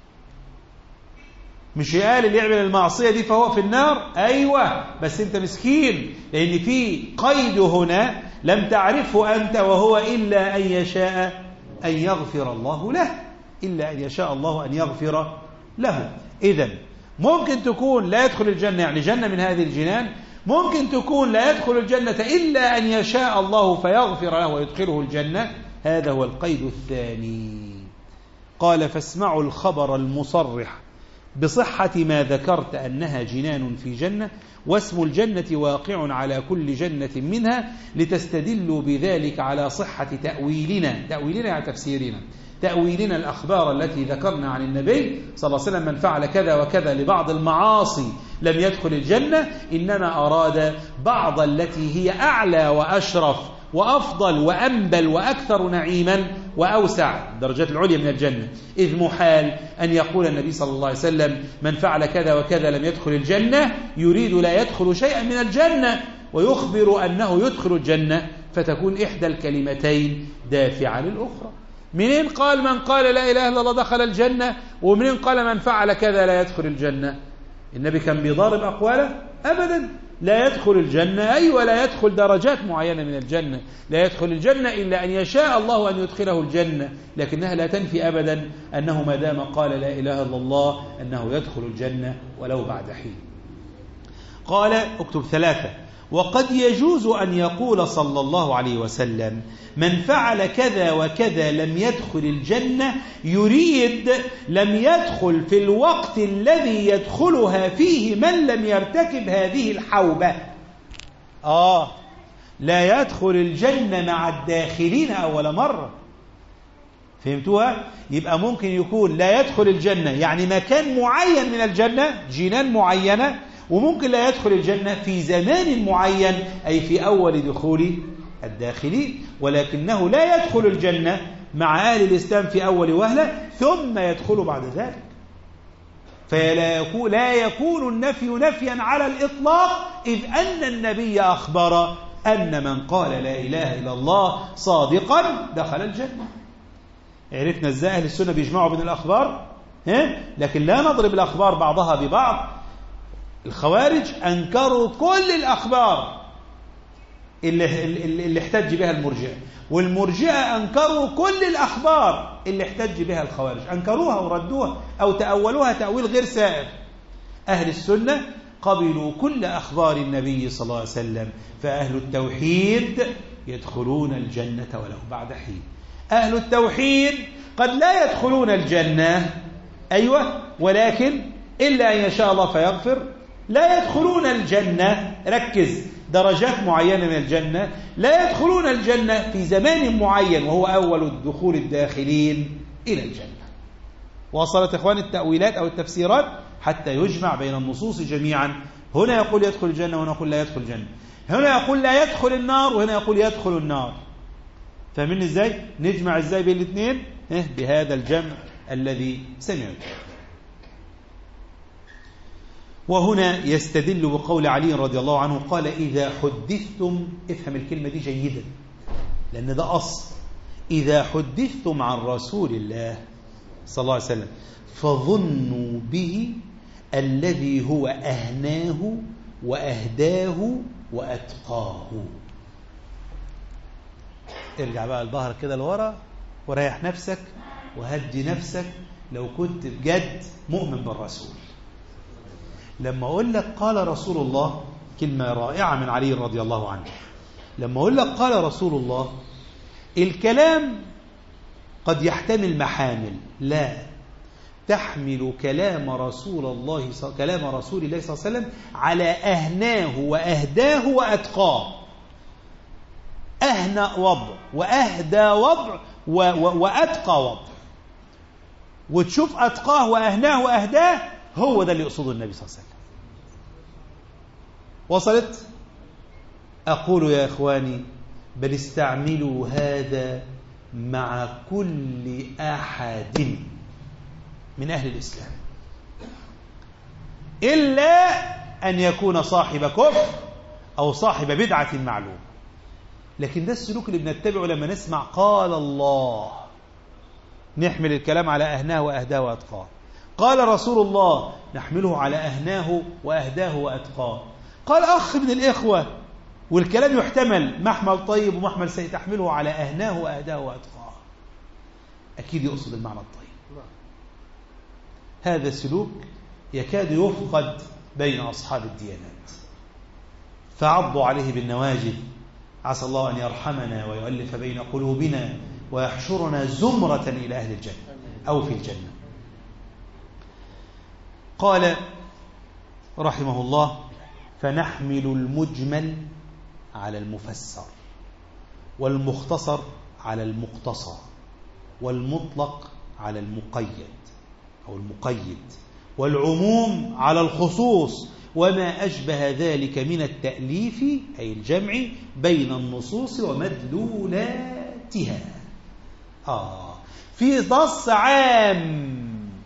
مش قال اللي يعمل المعصية دي فهو في النار؟ أيوة، بس أنت مسكين، لأن في قيد هنا لم تعرفه أنت، وهو إلا أن يشاء أن يغفر الله له، إلا أن يشاء الله أن يغفر له. إذن ممكن تكون لا يدخل الجنة يعني جنة من هذه الجنان، ممكن تكون لا يدخل الجنة إلا أن يشاء الله فيغفر له ويدخله الجنة. هذا هو القيد الثاني. قال: فاسمعوا الخبر المصرح بصحة ما ذكرت أنها جنان في جنة، واسم الجنة واقع على كل جنة منها، لتستدلوا بذلك على صحة تأويلنا يعني تأويلنا الأخبار التي ذكرنا عن النبي صلى الله عليه وسلم: من فعل كذا وكذا لبعض المعاصي لم يدخل الجنة، إنما أراد بعض التي هي أعلى وأشرف وأفضل وأنبل وأكثر نعيما وأوسع، الدرجات العليا من الجنة. إذ محال أن يقول النبي صلى الله عليه وسلم: من فعل كذا وكذا لم يدخل الجنة، يريد لا يدخل شيئا من الجنة ويخبر أنه يدخل الجنة، فتكون إحدى الكلمتين دافعة للأخرى. منين قال من قال لا إله إلا الله دخل الجنة، ومنين قال من فعل كذا لا يدخل الجنة؟ النبي كان بيضارب أقواله؟ أبدا. لا يدخل الجنة أيوة لا يدخل درجات معينة من الجنة، لا يدخل الجنة إلا أن يشاء الله أن يدخله الجنة، لكنها لا تنفي أبدا أنه ما دام قال لا إله إلا الله أنه يدخل الجنة ولو بعد حين. قال: اكتب 3: وقد يجوز أن يقول صلى الله عليه وسلم: من فعل كذا وكذا لم يدخل الجنة، يريد لم يدخل في الوقت الذي يدخلها فيه من لم يرتكب هذه الحوبة. لا يدخل الجنة مع الداخلين أول مرة. فهمتوها؟ يبقى ممكن يكون لا يدخل الجنة يعني مكان معين من الجنة، جنان معينة، وممكن لا يدخل الجنة في زمان معين، أي في أول دخول الداخلين، ولكنه لا يدخل الجنة مع أهل الإسلام في أول وهلة ثم يدخل بعد ذلك. فلا يكون النفي نفيا على الإطلاق، إذ أن النبي أخبر أن من قال لا إله إلا الله صادقا دخل الجنة. عرفنا إزاي أهل السنة بيجمعوا بين الأخبار؟ لكن لا نضرب الأخبار بعضها ببعض. الخوارج أنكروا كل الأخبار اللي احتج بها المرجئة، والمرجئة أنكروا كل الأخبار اللي احتج بها الخوارج، أنكروها وردوها أو تأولوها تأويل غير سائر. أهل السنة قبلوا كل أخبار النبي صلى الله عليه وسلم، فأهل التوحيد يدخلون الجنة ولو بعد حين. أهل التوحيد قد لا يدخلون الجنة، أيوة، ولكن إلا أن يشاء الله فيغفر. لا يدخلون الجنة، ركز، درجات معينة من الجنة، لا يدخلون الجنة في زمان معين وهو أول الدخول الداخلين إلى الجنة. وصلت إخوان التأويلات أو التفسيرات حتى يجمع بين النصوص جميعا. هنا يقول يدخل الجنة وهنا يقول لا يدخل الجنة، هنا يقول لا يدخل النار وهنا يقول يدخل النار. فاهمين إزاي؟ نجمع إزاي بين الاثنين؟ بهذا الجمع الذي سمعته. وهنا يستدل بقول علي رضي الله عنه قال: إذا حدثتم، افهم الكلمة دي جيدا لأن ده أصل، إذا حدثتم عن رسول الله صلى الله عليه وسلم فظنوا به الذي هو أهناه وأهداه وأتقاه. ارجع بقى الظهر كده لورا وريح نفسك وهدي نفسك لو كنت بجد مؤمن بالرسول. لما أقول لك قال رسول الله، كلمة رائعة من علي رضي الله عنه، لما أقول لك قال رسول الله، الكلام قد يحتمل محامل، لا، تحمل كلام رسول الله صلى الله عليه وسلم على أهناه وأهداه وأتقاه. أهنى وضع وأهدى وضع وأتقى وضع، وتشوف أتقاه وأهناه وأهداه، هو ده اللي يقصده النبي صلى الله عليه وسلم. وصلت؟ أقول يا إخواني بل استعملوا هذا مع كل أحد من أهل الإسلام، إلا أن يكون صاحب كفر أو صاحب بدعة معلوم. لكن ده السلوك اللي بنتبعه لما نسمع قال الله، نحمل الكلام على أهناه وأهداه وأتقاه. قال رسول الله، نحمله على أهناه وأهداه وأتقاه. قال أخ من الإخوة والكلام يحتمل محمل طيب ومحمل سيء، تحمله على أهناه وأهداه وأتقاه، أكيد يقصد المعنى الطيب. هذا سلوك يكاد يفقد بين أصحاب الديانات، فعضوا عليه بالنواجذ. عسى الله أن يرحمنا ويؤلف بين قلوبنا ويحشرنا زمرة إلى أهل الجنة أو في الجنة. قال رحمه الله: فنحمل المجمل على المفسر، والمختصر على المقتصر، والمطلق على المقيد أو المقيد، والعموم على الخصوص، وما أشبه ذلك من التأليف أي الجمع بين النصوص ومدلولاتها. في نص عام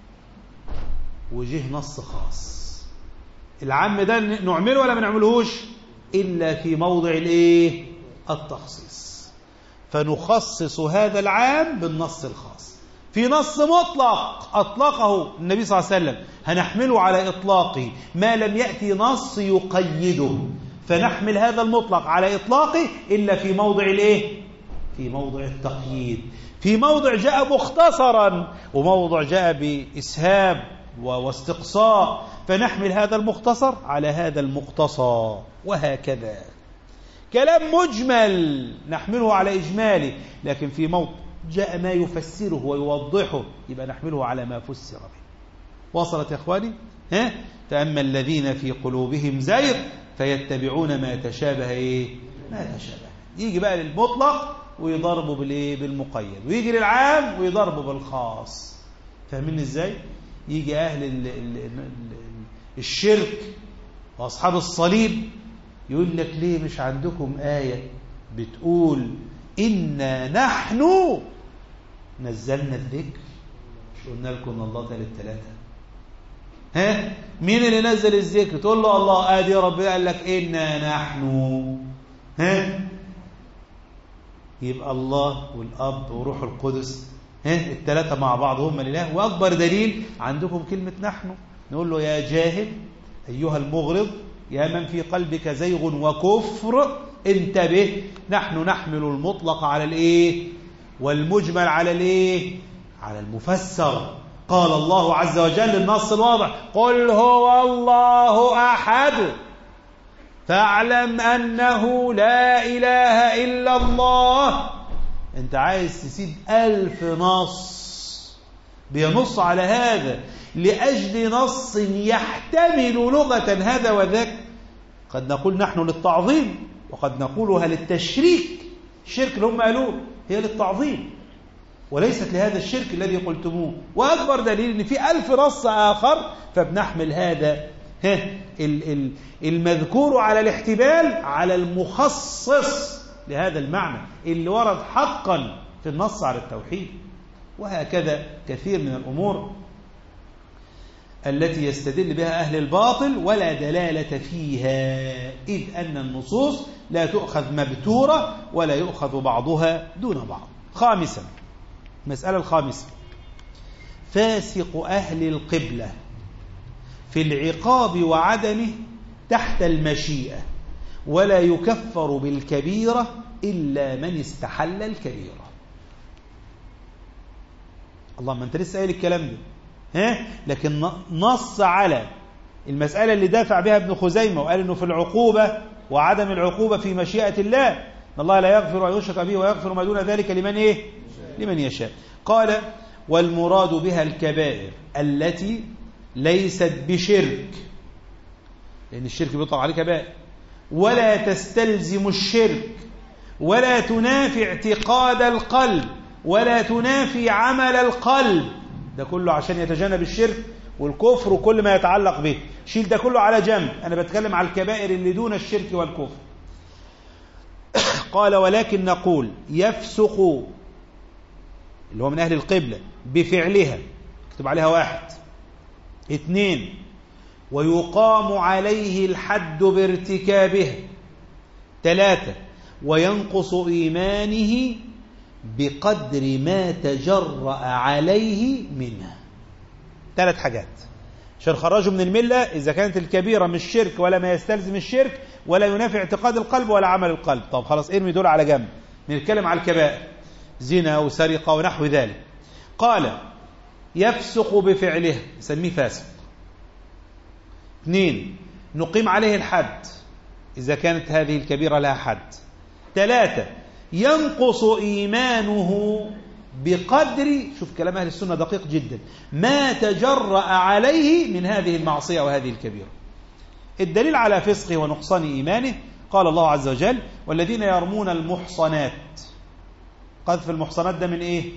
وجه نص خاص، العام ده نعمله ولا ما نعملهوش إلا في موضع التخصيص، فنخصص هذا العام بالنص الخاص. في نص مطلق أطلقه النبي صلى الله عليه وسلم، هنحمله على إطلاقه ما لم يأتي نص يقيده، فنحمل هذا المطلق على إطلاقه إلا في موضع في موضع التقييد، في موضع جاء مختصرا وموضع جاء بإسهاب واستقصاء، فنحمل هذا المختصر على هذا المقتصى، وهكذا. كلام مجمل نحمله على إجماله، لكن في موضع جاء ما يفسره ويوضحه يبقى نحمله على ما فسر به. وصلت يا إخواني؟ فأما الذين في قلوبهم زيغ فيتبعون ما تشابه ما تشابه. يجي بقى للمطلق ويضربه بالمقيد، ويجي للعام ويضربه بالخاص. فاهمين ازاي؟ يجي أهل الشرك وأصحاب الصليب يقول لك ليه مش عندكم آية بتقول إنا نحن نزلنا الذكر؟ مش قلنا لكم ان الله ثلاثة؟ مين اللي نزل الذكر؟ تقول له الله. ادي ربنا قال لك إنا نحن. يبقى الله والأب وروح القدس الثلاثة مع بعض هم الإله. وأكبر دليل عندكم كلمة نحن. نقول له يا جاهل أيها المغرض يا من في قلبك زيغ وكفر انتبه، نحن نحمل المطلق على والمجمل على على المفسر. قال الله عز وجل النص الواضح: قل هو الله أحد فاعلم أنه لا إله إلا الله. أنت عايز تسيب 1000 نص بينص على هذا لأجل نص يحتمل لغة هذا وذاك. قد نقول نحن للتعظيم، وقد نقولها للتشريك. الشرك اللي هم قالوه هي للتعظيم وليست لهذا الشرك الذي قلتموه. وأكبر دليل أن في 1000 نص آخر، فبنحمل هذا المذكور على الاحتمال على المخصص لهذا المعنى اللي ورد حقا في النص على التوحيد. وهكذا كثير من الأمور التي يستدل بها أهل الباطل ولا دلالة فيها، إذ أن النصوص لا تؤخذ مبتورة ولا يؤخذ بعضها دون بعض. خامسا، المسألة الخامسة: فاسق أهل القبلة في العقاب وعدمه تحت المشيئة، ولا يكفر بالكبيرة إلا من استحل الكبيرة. اللهم أنت لسه قايل الكلام ده، لكن نص على المسألة اللي دافع بها ابن خزيمة وقال إنه في العقوبة وعدم العقوبة في مشيئة الله، إن الله لا يغفر أن يشرك به ويغفر ما دون ذلك لمن لمن يشاء. قال: والمراد بها الكبائر التي ليست بشرك، لأن الشرك بيطلق عليه كبائر، ولا تستلزم الشرك، ولا تنافي اعتقاد القلب، ولا تنافي عمل القلب. ده كله عشان يتجنب الشرك والكفر وكل ما يتعلق به. شيل ده كله على جنب، أنا بتكلم على الكبائر اللي دون الشرك والكفر. قال: ولكن نقول يفسق، اللي هو من أهل القبلة، بفعلها، اكتب عليها 1. 2، ويقام عليه الحد بارتكابها. 3، وينقص إيمانه بقدر ما تجرأ عليه منها. 3 حاجات عشان خرجوا من الملة، إذا كانت الكبيرة مش شرك ولا ما يستلزم الشرك ولا ينافي اعتقاد القلب ولا عمل القلب. طب خلاص، ارمي دول على جنب، نتكلم على الكبائر، زنا وسرقة ونحو ذلك. قال: يفسق بفعله، نسميه فاسق. 2، نقيم عليه الحد إذا كانت هذه الكبيرة لها حد. 3، ينقص إيمانه بقدر، شوف كلام أهل السنة دقيق جدا، ما تجرأ عليه من هذه المعصية وهذه الكبيرة. الدليل على فسقه ونقصان إيمانه قال الله عز وجل: والذين يرمون المحصنات. قذف المحصنات ده من إيه؟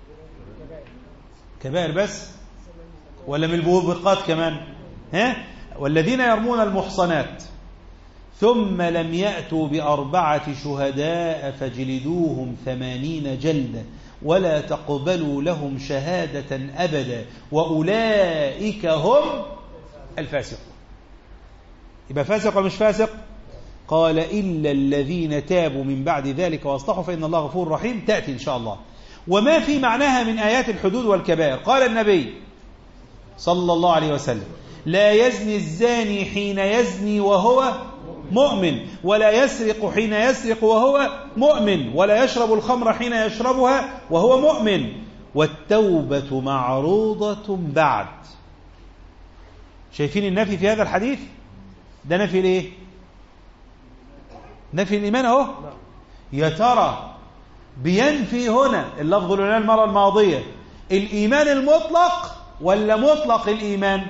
كبائر بس ولا من الموبقات كمان؟ والذين يرمون المحصنات ثم لم يأتوا ب4 شهداء فاجلدوهم 80 جلدة ولا تقبلوا لهم شهادة أبدا وأولئك هم الفاسقون. يبقى فاسق ومش فاسق؟ قال: إلا الذين تابوا من بعد ذلك واصلحوا فإن الله غفور رحيم، تأتي إن شاء الله. وما في معناها من آيات الحدود والكبائر. قال النبي صلى الله عليه وسلم: لا يزني الزاني حين يزني وهو مؤمن، ولا يسرق حين يسرق وهو مؤمن، ولا يشرب الخمر حين يشربها وهو مؤمن، والتوبة معروضة بعد. شايفين النفي في هذا الحديث؟ ده نفي الايه؟ نفي الإيمان اهو. يا ترى بينفي هنا اللفظ اللي قلناه المرة الماضية الإيمان المطلق ولا مطلق الإيمان؟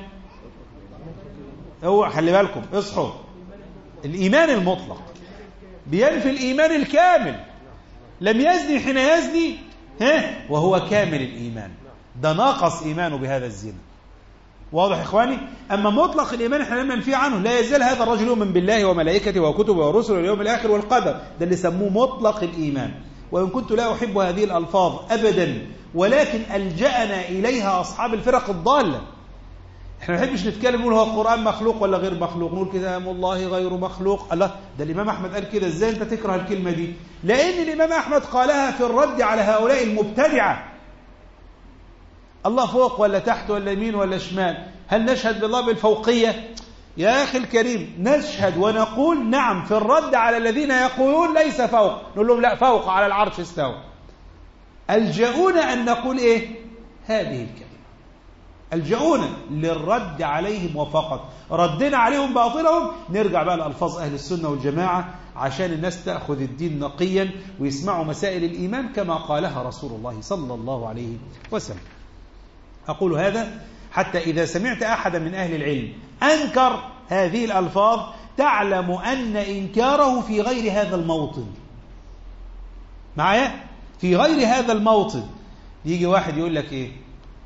اوعى، خلي بالكم، اصحوا. الإيمان المطلق بينفي الإيمان الكامل. لم يزني حين يزني وهو كامل الإيمان، ده ناقص إيمانه بهذا الزنا. واضح إخواني؟ أما مطلق الإيمان احنا لم ننفي عنه. لا يزال هذا الرجل يؤمن بالله وملائكته وكتبه ورسله واليوم الآخر والقدر، ده اللي سموه مطلق الإيمان. وإن كنت لا أحب هذه الألفاظ أبدا، ولكن ألجأنا إليها أصحاب الفرق الضالة. احنا ما نحبش نتكلم نقول هو القرآن مخلوق ولا غير مخلوق، نقول كلام الله غير مخلوق. الله، ده الإمام أحمد قال كده، ازاي انت تكره الكلمة دي؟ لأن الإمام أحمد قالها في الرد على هؤلاء المبتدعة. الله فوق ولا تحت ولا يمين ولا شمال؟ هل نشهد بالله بالفوقية؟ يا أخي الكريم، نشهد ونقول نعم في الرد على الذين يقولون ليس فوق، نقول لهم لا، فوق على العرش استوى. ألجؤونا أن نقول إيه؟ هذه الكلمة. ألجؤونا للرد عليهم وفقط. ردنا عليهم باطلهم، نرجع بقى لألفاظ أهل السنة والجماعة عشان الناس تأخذ الدين نقيا ويسمعوا مسائل الإيمان كما قالها رسول الله صلى الله عليه وسلم. أقول هذا حتى إذا سمعت أحدا من أهل العلم أنكر هذه الألفاظ تعلم أن إنكاره في غير هذا الموطن. معايا؟ في غير هذا الموطن. يجي واحد يقول لك إيه؟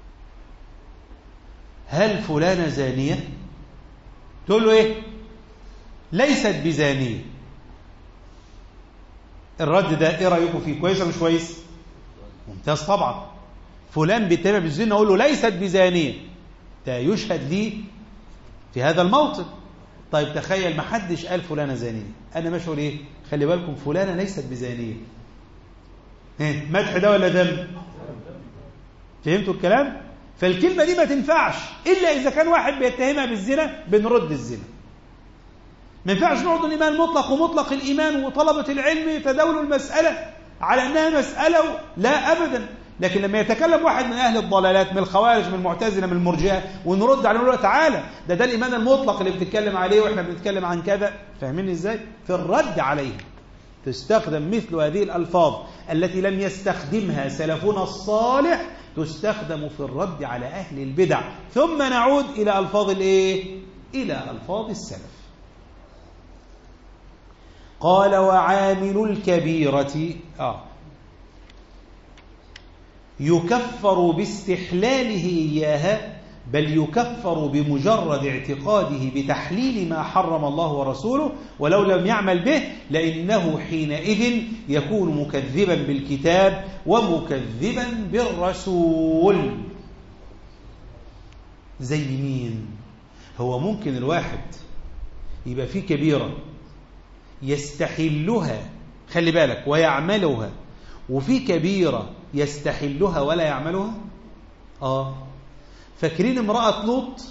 هل فلانة زانية؟ تقول له إيه؟ ليست بزانية. الرد ده إيه رأيكم فيه؟ كويس ولا مش كويس؟ ممتاز طبعا. فلان بيتبع بالزنا أقول له ليست بزانية، ده يشهد لي في هذا الموطن. طيب تخيل ما حدش قال فلانة زانية، أنا ماشي أقول إيه؟ خلي بالكم فلانة ليست بزانية. مدح ده ولا ذم؟ فهمتوا الكلام؟ فالكلمة دي ما تنفعش إلا إذا كان واحد بيتهمها بالزنا، بنرد الزنا. ما ينفعش نقعد الإيمان المطلق ومطلق الإيمان وطلبة العلم يتداولوا المسألة على أنها مسألة، لا أبدا. لكن لما يتكلم واحد من أهل الضلالات، من الخوارج، من المعتزلة، من المرجئة، ونرد عليه ونقول له تعالى ده الإيمان المطلق اللي بتتكلم عليه وإحنا بنتكلم عن كذا، فاهمين إزاي؟ في الرد عليه تستخدم مثل هذه الألفاظ التي لم يستخدمها سلفنا الصالح، تستخدم في الرد على أهل البدع. ثم نعود إلى ألفاظ الإيه؟ إلى ألفاظ السلف. قال وعامل الكبيرة يكفر باستحلاله إياها، بل يكفر بمجرد اعتقاده بتحليل ما حرم الله ورسوله، ولو لم يعمل به لأنه حينئذ يكون مكذبا بالكتاب ومكذبا بالرسول. زي مين؟ هو ممكن الواحد يبقى فيه كبيرة يستحلها، خلي بالك، ويعملها، وفي كبيرة يستحلها ولا يعملها؟ فاكرين امرأة لوط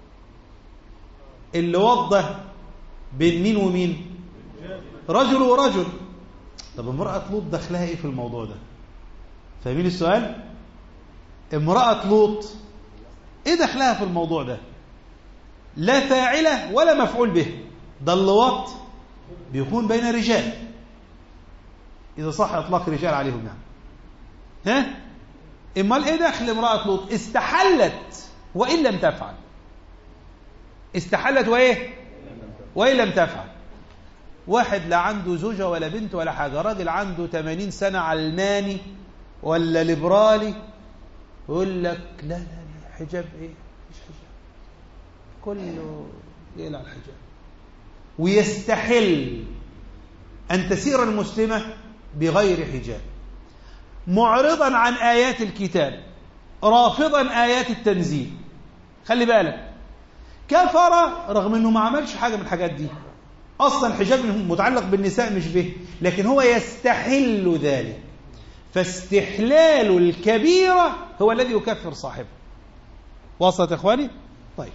اللي وضح بين مين ومين؟ رجل ورجل. طب امرأة لوط دخلها ايه في الموضوع ده؟ فاهمين السؤال؟ امرأة لوط ايه دخلها في الموضوع ده؟ لا فاعلة ولا مفعول به. ده اللواط بيكون بين رجال، إذا صح إطلاق رجال عليهم يعني. امال ايه دخل امرأة لوط؟ استحلت وإن لم تفعل. استحلت وايه؟ وإن لم تفعل. واحد لا عنده زوجة ولا بنت ولا حاجة، راجل عنده 80 سنة علماني ولا ليبرالي، يقول لك لا لا لا حجاب ايه؟ مش حجاب، كله يقلع الحجاب، ويستحل أن تسير المسلمة بغير حجاب، معرضا عن آيات الكتاب، رافضا آيات التنزيل. خلي بالك، كفر رغم أنه ما عملش حاجة من الحاجات دي أصلا. الحجاب متعلق بالنساء مش به، لكن هو يستحل ذلك. فاستحلال الكبيرة هو الذي يكفر صاحبه. وصلت يا إخواني؟ طيب،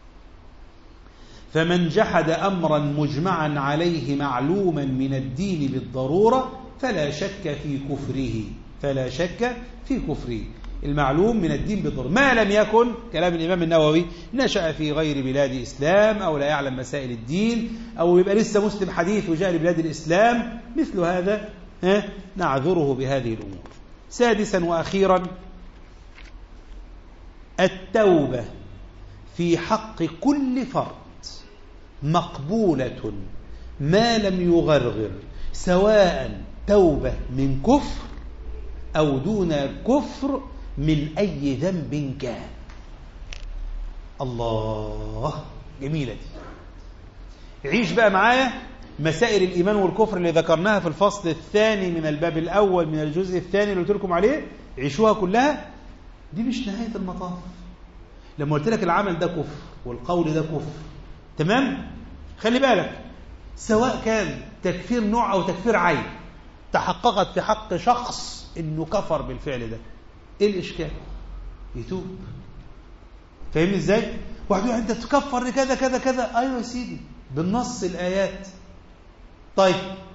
فمن جحد أمرا مجمعا عليه معلوما من الدين بالضرورة فلا شك في كفره. فلا شك في كفره. المعلوم من الدين بالضرورة، ما لم يكن كلام الإمام النووي نشأ في غير بلاد إسلام، أو لا يعلم مسائل الدين، أو يبقى لسه مسلم حديث وجاء لبلاد الإسلام، مثل هذا نعذره بهذه الأمور. سادسا وأخيرا، التوبة في حق كل فرد مقبولة ما لم يغرغر، سواء توبة من كفر أو دون كفر من أي ذنب كان. الله، جميلة دي. عيش بقى معايا مسائل الإيمان والكفر اللي ذكرناها في الفصل الثاني من الباب الأول من الجزء الثاني اللي قلت لكم عليه. عيشوها كلها، دي مش نهاية المطاف. لما قلت لك العمل ده كفر والقول ده كفر، تمام؟ خلي بالك، سواء كان تكفير نوع أو تكفير عين، تحققت في حق شخص إنه كفر بالفعل ده، إيه الإشكال؟ يتوب. فاهمني إزاي؟ واحد يقول أنت تكفر كذا كذا كذا، أيوة يا سيدي بالنص الآيات. طيب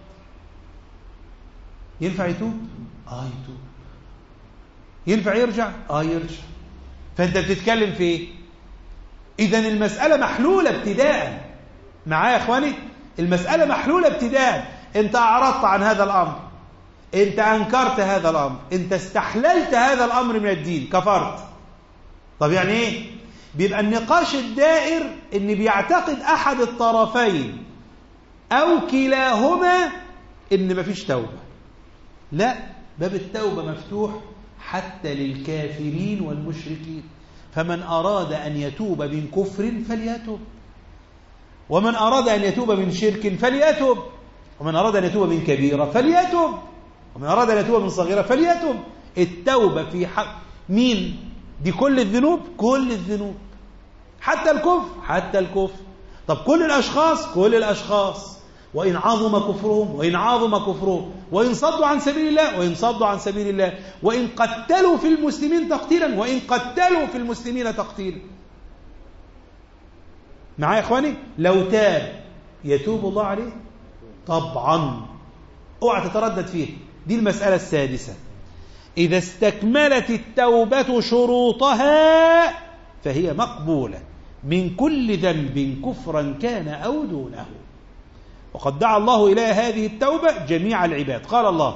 ينفع يتوب؟ يتوب. ينفع يرجع؟ يرجع. فأنت بتتكلم في إيه؟ إذن المسألة محلولة ابتداء. معايا يا إخواني؟ المسألة محلولة ابتداء. أنت أعرضت عن هذا الأمر، أنت أنكرت هذا الأمر، أنت استحللت هذا الأمر من الدين، كفرت. طب يعني إيه؟ بيبقى النقاش الدائر إن بيعتقد أحد الطرفين أو كلاهما إن مفيش توبة. لا، باب التوبة مفتوح حتى للكافرين والمشركين. فمن أراد أن يتوب من كفر فليتوب، ومن أراد أن يتوب من شرك فليتوب، ومن أراد أن يتوب من كبيرة فليتوب، ومن أراد أن يتوب من صغيرة فليتوب. التوبة في حق مين؟ دي كل الذنوب، كل الذنوب، حتى الكفر، حتى الكفر. طب كل الأشخاص، كل الأشخاص، وإن عظم كفرهم، وإن عظم كفرهم، وإن صدوا عن سبيل الله، وإن صدوا عن سبيل الله، وإن قتلوا في المسلمين تقتيلا، وإن قتلوا في المسلمين تقتيلا. معايا يا إخواني؟ لو تاب يتوب الله عليه؟ طبعا، اوعى تتردد فيه. دي المسألة السادسة. إذا استكملت التوبة شروطها فهي مقبولة من كل ذنب كفرا كان أو دونه. وقد دعا الله إلى هذه التوبة جميع العباد. قال الله: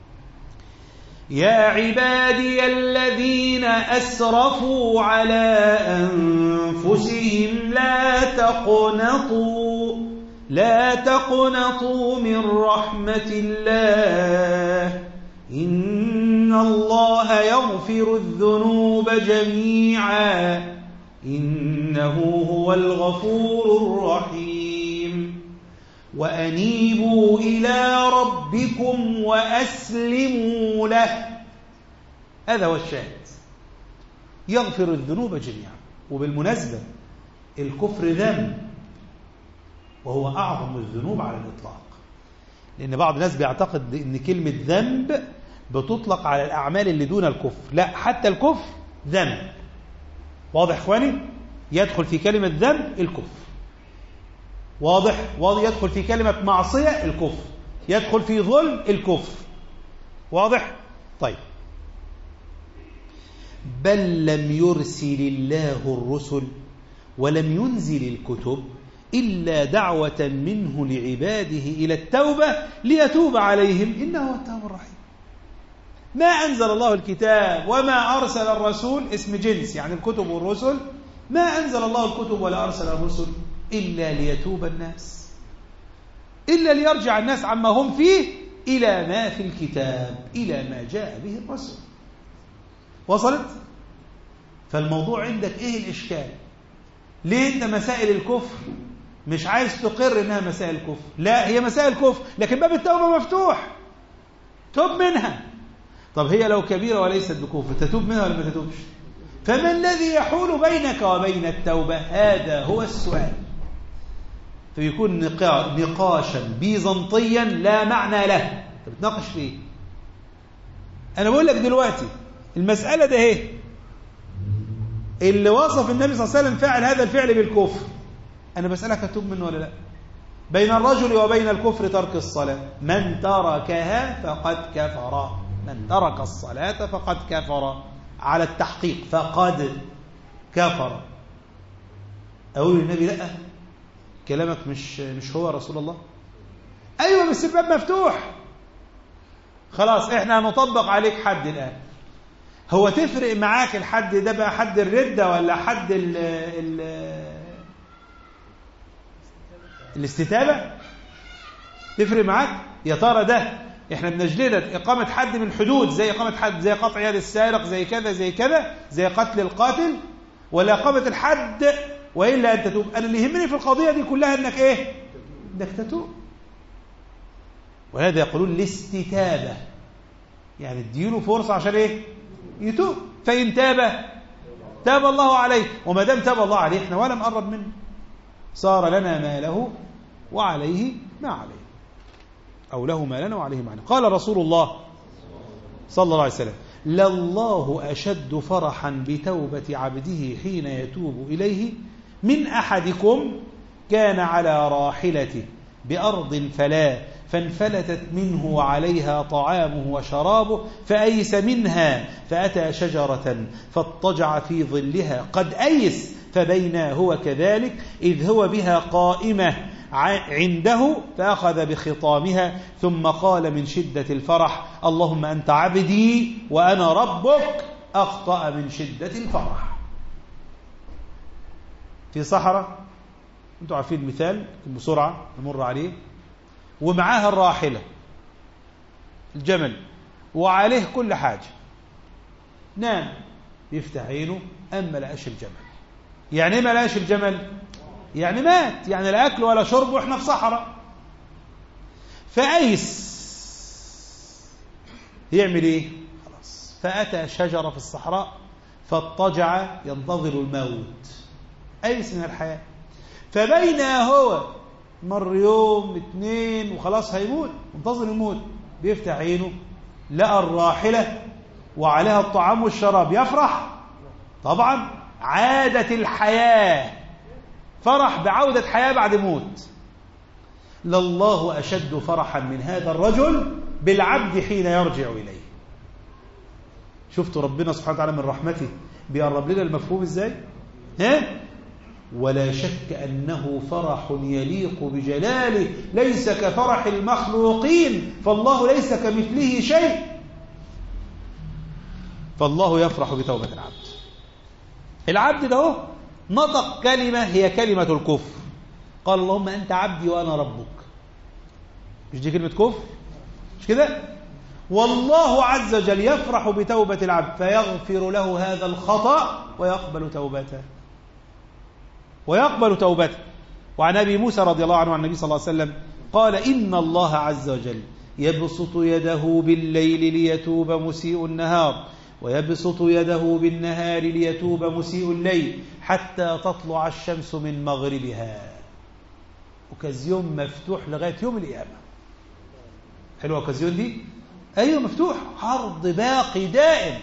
يا عبادي الذين أسرفوا على أنفسهم لا تقنطوا من رحمة الله إن الله يغفر الذنوب جميعا إنه هو الغفور الرحيم وأنيبوا إلى ربكم وأسلموا له. هذا هو الشاهد، يغفر الذنوب جميعا. وبالمناسبة الكفر ذنب، وهو أعظم الذنوب على الإطلاق، لأن بعض الناس بيعتقد أن كلمة ذنب بتطلق على الأعمال اللي دون الكفر. لا، حتى الكفر ذنب. واضح إخواني؟ يدخل في كلمة ذنب الكفر. واضح؟ يدخل في كلمة معصية الكفر، يدخل في ظلم الكفر. واضح؟ طيب. بل لم يرسل الله الرسل ولم ينزل الكتب إلا دعوة منه لعباده إلى التوبة ليتوب عليهم إنه هو التواب الرحيم. ما أنزل الله الكتاب وما أرسل الرسول، اسم جنس يعني الكتب والرسل، ما أنزل الله الكتب ولا أرسل الرسل إلا ليتوب الناس، إلا ليرجع الناس عما هم فيه إلى ما في الكتاب، إلى ما جاء به الرسول. وصلت؟ فالموضوع عندك إيه الإشكال؟ ليه أنت مسائل الكفر مش عايز تقر إنها مسائل الكفر؟ لا، هي مسائل الكفر، لكن باب التوبة مفتوح، توب منها. طب هي لو كبيرة وليست بكفر تتوب منها ولا ما تتوبش؟ فما الذي يحول بينك وبين التوبة؟ هذا هو السؤال. فيكون نقاشا بيزنطيا لا معنى له. انت بتناقش فيه. انا بقول لك دلوقتي المسألة ده ايه اللي وصف النبي صلى الله عليه وسلم فعل هذا الفعل بالكفر، انا بسألك هتوب منه ولا لا؟ بين الرجل وبين الكفر ترك الصلاة، من تركها فقد كفر، من ترك الصلاة فقد كفر، على التحقيق فقد كفر. أقول للنبي لا، كلامك مش هو رسول الله. أيوة بس الباب مفتوح، خلاص احنا هنطبق عليك حد الآن. هو تفرق معاك الحد ده بقى حد الردة ولا حد الاستتابة؟ تفرق معاك؟ يا ترى ده احنا بنجلدك إقامة حد من الحدود زي إقامة حد زي قطع يد السارق زي كذا زي كذا زي قتل القاتل، ولا إقامة الحد وإلا أن تتوب؟ أنا اللي يهمني في القضية دي كلها إنك إيه؟ إنك تتوب. وهذا يقولون الاستتابة، يعني اديله فرصة عشان إيه؟ يتوب. فإن تاب الله عليه، وما دام تاب الله عليه احنا ولا نقرب منه، صار لنا ما له وعليه ما عليه، أو له ما لنا وعليه ما عليه. قال رسول الله صلى الله عليه وسلم: لله أشد فرحا بتوبة عبده حين يتوب إليه من أحدكم كان على راحلته بأرض فانفلتت منه وعليها طعامه وشرابه فأيس منها فأتى شجرة فاضطجع في ظلها قد أيس، فبينا هو كذلك إذ هو بها قائمة عنده فأخذ بخطامها ثم قال من شدة الفرح: اللهم أنت عبدي وأنا ربك، أخطأ من شدة الفرح. في صحراء، أنتم عارفين المثال بسرعة نمر عليه، ومعاها الراحلة الجمل وعليه كل حاجة، نام يفتح عينه أما لقاش الجمل. يعني إيه ما لقاش الجمل؟ يعني مات، يعني لا أكل ولا شرب وإحنا في صحراء. فأيس يعمل إيه؟ خلاص، فأتى شجرة في الصحراء فاضطجع ينتظر الموت، أيس من الحياة. فبين هو مر يوم 2 وخلاص هيموت، منتظر الموت، بيفتح عينه لقى الراحلة وعليها الطعام والشراب. يفرح طبعا، عادت الحياة، فرح بعودة حياة بعد موت. لله أشد فرحا من هذا الرجل بالعبد حين يرجع إليه. شفتوا ربنا سبحانه وتعالى من رحمته بيقرب لنا المفهوم إزاي؟ ولا شك أنه فرح يليق بجلاله ليس كفرح المخلوقين، فالله ليس كمثله شيء، فالله يفرح بتوبة العبد. العبد ده نطق كلمة هي كلمة الكفر، قال اللهم أنت عبدي وأنا ربك. مش دي كلمة كفر؟ مش كده؟ والله عز وجل يفرح بتوبة العبد فيغفر له هذا الخطأ ويقبل توبته. وعن أبي موسى رضي الله عنه عن النبي صلى الله عليه وسلم قال إن الله عز وجل يبسط يده بالليل ليتوب مسيء النهار، ويبسط يده بالنهار ليتوب مسيء الليل، حتى تطلع الشمس من مغربها. أوكازيون مفتوح لغاية يوم القيامة. حلوة أوكازيون دي؟ أيوة مفتوح، عرض باقي دائم.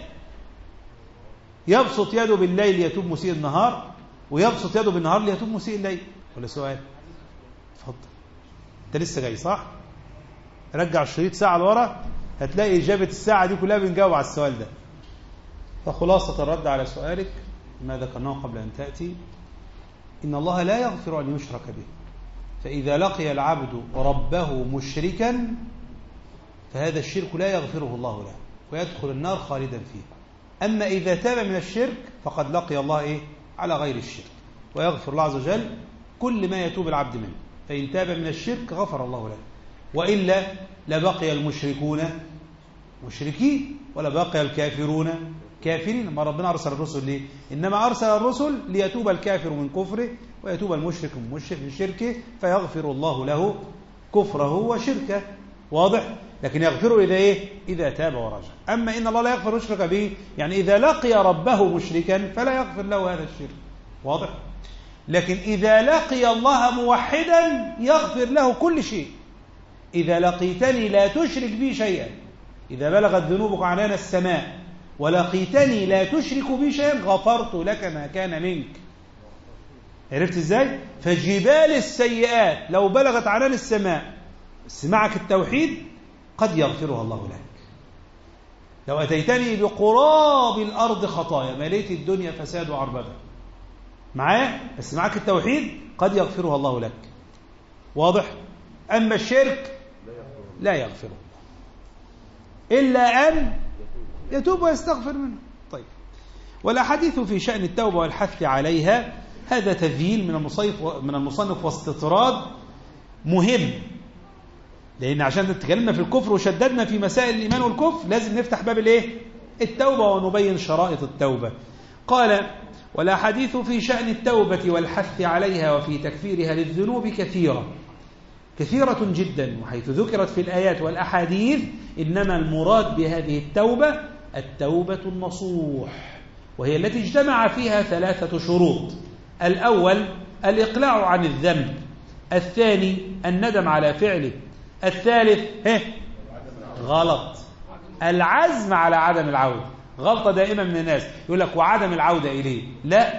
يبسط يده بالليل ليتوب مسيء النهار، ويبسط يده بالنهار ليتوب مسيء الليل. ولا سؤال؟ اتفضل. انت لسه جاي صح؟ رجع الشريط ساعة لورا هتلاقي إجابة الساعة دي كلها بنجاوب على السؤال ده. فخلاصة الرد على سؤالك ما ذكرناه قبل أن تأتي، إن الله لا يغفر أن يشرك به، فإذا لقي العبد ربه مشركا فهذا الشرك لا يغفره الله له ويدخل النار خالدا فيه. أما إذا تاب من الشرك فقد لقي الله على غير الشرك، ويغفر الله عز وجل كل ما يتوب العبد منه. فإن تاب من الشرك غفر الله له، وإلا لبقي المشركون مشركين ولا بقي الكافرون كافرين. ما ربنا أرسل الرسل ليه؟ إنما أرسل الرسل ليتوب الكافر من كفره ويتوب المشرك من شركه، فيغفر الله له كفره وشركه. واضح؟ لكن يغفره إذا تاب ورجع. أما إن الله لا يغفر يشرك به، يعني إذا لقي ربه مشركا فلا يغفر له هذا الشرك. واضح؟ لكن إذا لقي الله موحدا يغفر له كل شيء. إذا لقيتني لا تشرك بي شيئا، إذا بلغت ذنوبك عنان السماء ولقيتني لا تشرك بي شيئا غفرت لك ما كان منك. عرفت إزاي؟ فجبال السيئات لو بلغت عنان السماء بس معك التوحيد قد يغفرها الله لك. لو أتيتني بقراب الأرض خطايا مليت الدنيا فساد وعربدة، معايا بس معك التوحيد قد يغفرها الله لك. واضح؟ أما الشرك لا يغفره إلا أن يتوب ويستغفر منه. طيب، والأحاديث في شأن التوبة والحث عليها هذا تذييل من المصنف واستطراد مهم، لأن عشان نتكلمنا في الكفر وشددنا في مسائل الإيمان والكفر لازم نفتح باب التوبة ونبين شرائط التوبة. قال: والأحاديث في شأن التوبة والحث عليها وفي تكفيرها للذنوب كثيرة جدا، وحيث ذكرت في الآيات والأحاديث إنما المراد بهذه التوبة النصوح، وهي التي اجتمع فيها 3 شروط: الأول الإقلاع عن الذنب، الثاني الندم على فعله، الثالث غلط العزم على عدم العودة. غلطة دائما من الناس يقول لك وعدم العودة إليه. لا،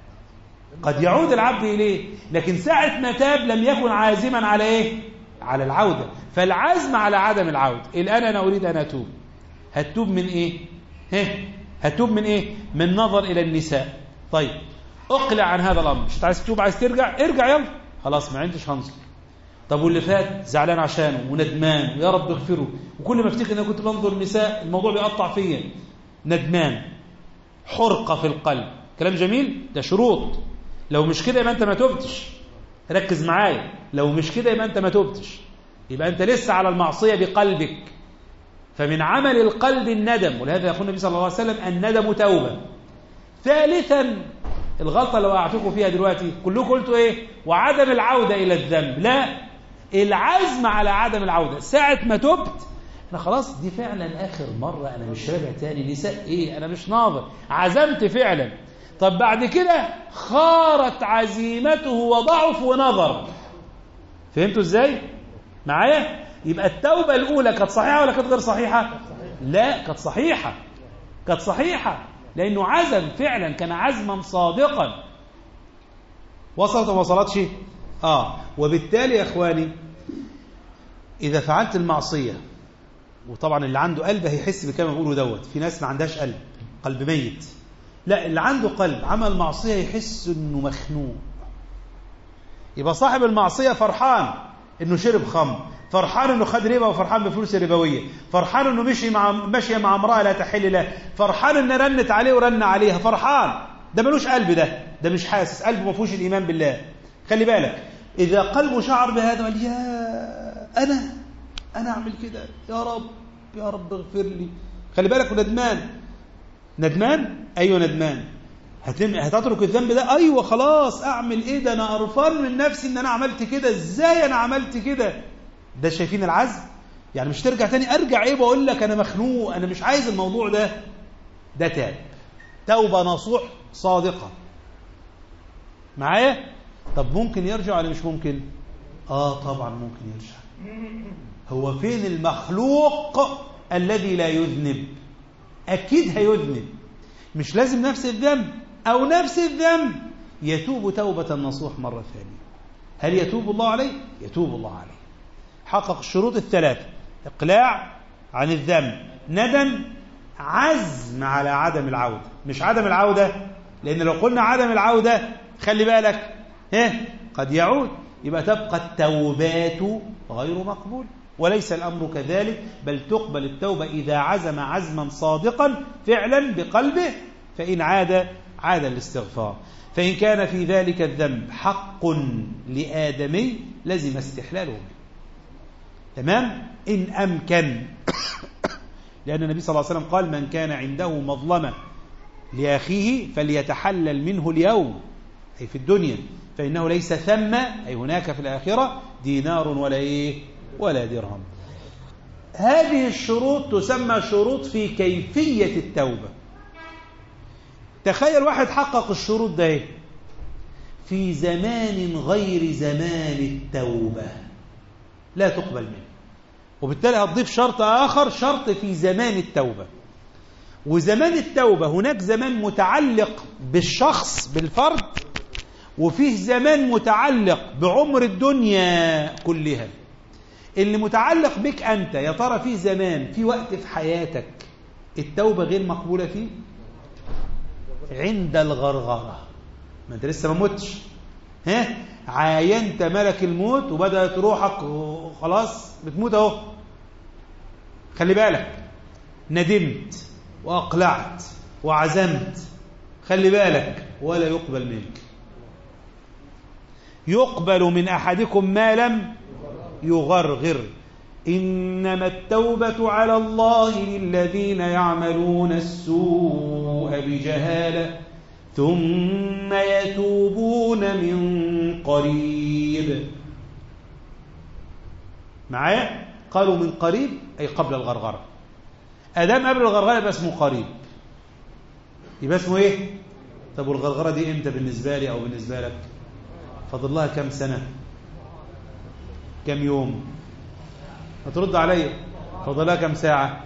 قد يعود العبد إليه، لكن ساعة ما تاب لم يكن عازما على على العودة. فالعزم على عدم العودة. الآن أنا أريد أن أتوب. هتوب من هتوب من من نظر إلى النساء. طيب، أقلع عن هذا الأمر. مش عايز تتوب، عايز ترجع، ارجع يلا، خلاص ما عندش هنصر. طب واللي فات زعلان عشانه وندمان ويا رب اغفره، وكل ما افتكر ان انا كنت بنظر النساء الموضوع بيقطع فيا، ندمان، حرقة في القلب. كلام جميل، ده شروط. لو مش كده يبقى انت ما توبتش. ركز معايا، لو مش كده يبقى انت ما توبتش، يبقى انت لسه على المعصية بقلبك. فمن عمل القلب الندم، ولهذا يقول النبي صلى الله عليه وسلم: الندم توبة. ثالثا، الغلطة اللي وقعتكم فيها دلوقتي كلكم قلتوا وعدم العودة إلى الذنب. لا، العزم على عدم العودة. ساعة ما تبت أنا خلاص دي فعلا آخر مرة، أنا مش راجع تاني نساء أنا مش ناظر، عزمت فعلا. طب بعد كده خارت عزيمته وضعف ونظر. فهمتوا إزاي؟ معايا؟ يبقى التوبة الأولى كانت صحيحة ولا كانت غير صحيحة؟ لا، كانت صحيحة، كانت صحيحة، لأنه عزم فعلا، كان عزما صادقا. وصلت وما وصلتش؟ وبالتالي يا إخواني إذا فعلت المعصية، وطبعا اللي عنده قلب هيحس بكلام بقوله دوت، في ناس ما عندهاش قلب ميت، لا اللي عنده قلب عمل معصية يحس انه مخنوق. يبقى صاحب المعصية فرحان انه شرب خمر، فرحان انه خد ربا وفرحان بفلوس الربوية، فرحان انه ماشية مع امرأة لا تحل له، فرحان انه رنت عليه ورن عليها، فرحان. ده ملوش قلب، ده مش حاسس، قلبه ما فيهوش الإيمان بالله. خلي بالك إذا قلبه شعر بهذا قال يا أنا أعمل كده، يا رب اغفر لي. خلي بالك ندمان أيوة ندمان. هتترك الذنب ده؟ أيوة خلاص أعمل إيه ده، أنا قرفان من نفسي إن أنا عملت كده، إزاي أنا عملت كده. ده شايفين العزم؟ يعني مش ترجع تاني، أرجع إيه بقول لك أنا مخنوق، أنا مش عايز الموضوع ده تاب، توبة نصوح صادقة معايا. طب ممكن يرجع ولا مش ممكن؟ طبعا ممكن يرجع. هو فين المخلوق الذي لا يذنب؟ أكيد هيذنب، مش لازم نفس الذنب أو نفس الذنب، يتوب توبة نصوح مرة ثانية. هل يتوب الله عليه؟ يتوب الله عليه. حقق الشروط الثلاثة: إقلاع عن الذنب، ندم، عزم على عدم العودة. مش عدم العودة، لأن لو قلنا عدم العودة خلي بالك قد يعود، يبقى تبقى التوبات غير مقبول. وليس الأمر كذلك، بل تقبل التوبة إذا عزم عزما صادقا فعلا بقلبه، فإن عاد الاستغفار. فإن كان في ذلك الذنب حق لآدمي لزم استحلاله منه. تمام؟ إن أمكن لأن النبي صلى الله عليه وسلم قال: من كان عنده مظلمة لأخيه فليتحلل منه اليوم، أي في الدنيا، فإنه ليس ثم، أي هناك في الآخرة، دينار ولا درهم. هذه الشروط تسمى شروط في كيفية التوبة. تخيل واحد حقق الشروط ده في زمان غير زمان التوبة، لا تقبل منه. وبالتالي هتضيف شرط آخر، شرط في زمان التوبة. وزمان التوبة هناك زمان متعلق بالشخص بالفرد، وفيه زمان متعلق بعمر الدنيا كلها. اللي متعلق بك أنت، يا ترى فيه زمان، في وقت في حياتك التوبة غير مقبولة فيه؟ عند الغرغرة، ما أنت لسه ما متش، عاينت ملك الموت وبدأت روحك خلاص بتموت اهو، خلي بالك، ندمت وأقلعت وعزمت، خلي بالك، ولا يقبل منك. يقبل من أحدكم ما لم يغرغر. إنما التوبة على الله للذين يعملون السوء بجهالة ثم يتوبون من قريب. معايا؟ قالوا من قريب أي قبل الغرغرة. أدام قبل الغرغرة يبقى اسمه قريب، يبقى اسمه إيه؟ طب والغرغرة دي إمتى بالنسبة لي أو بالنسبة لك؟ فاضل لها كم سنة؟ كم يوم؟ هترد عليا. فاضل لها كم ساعة؟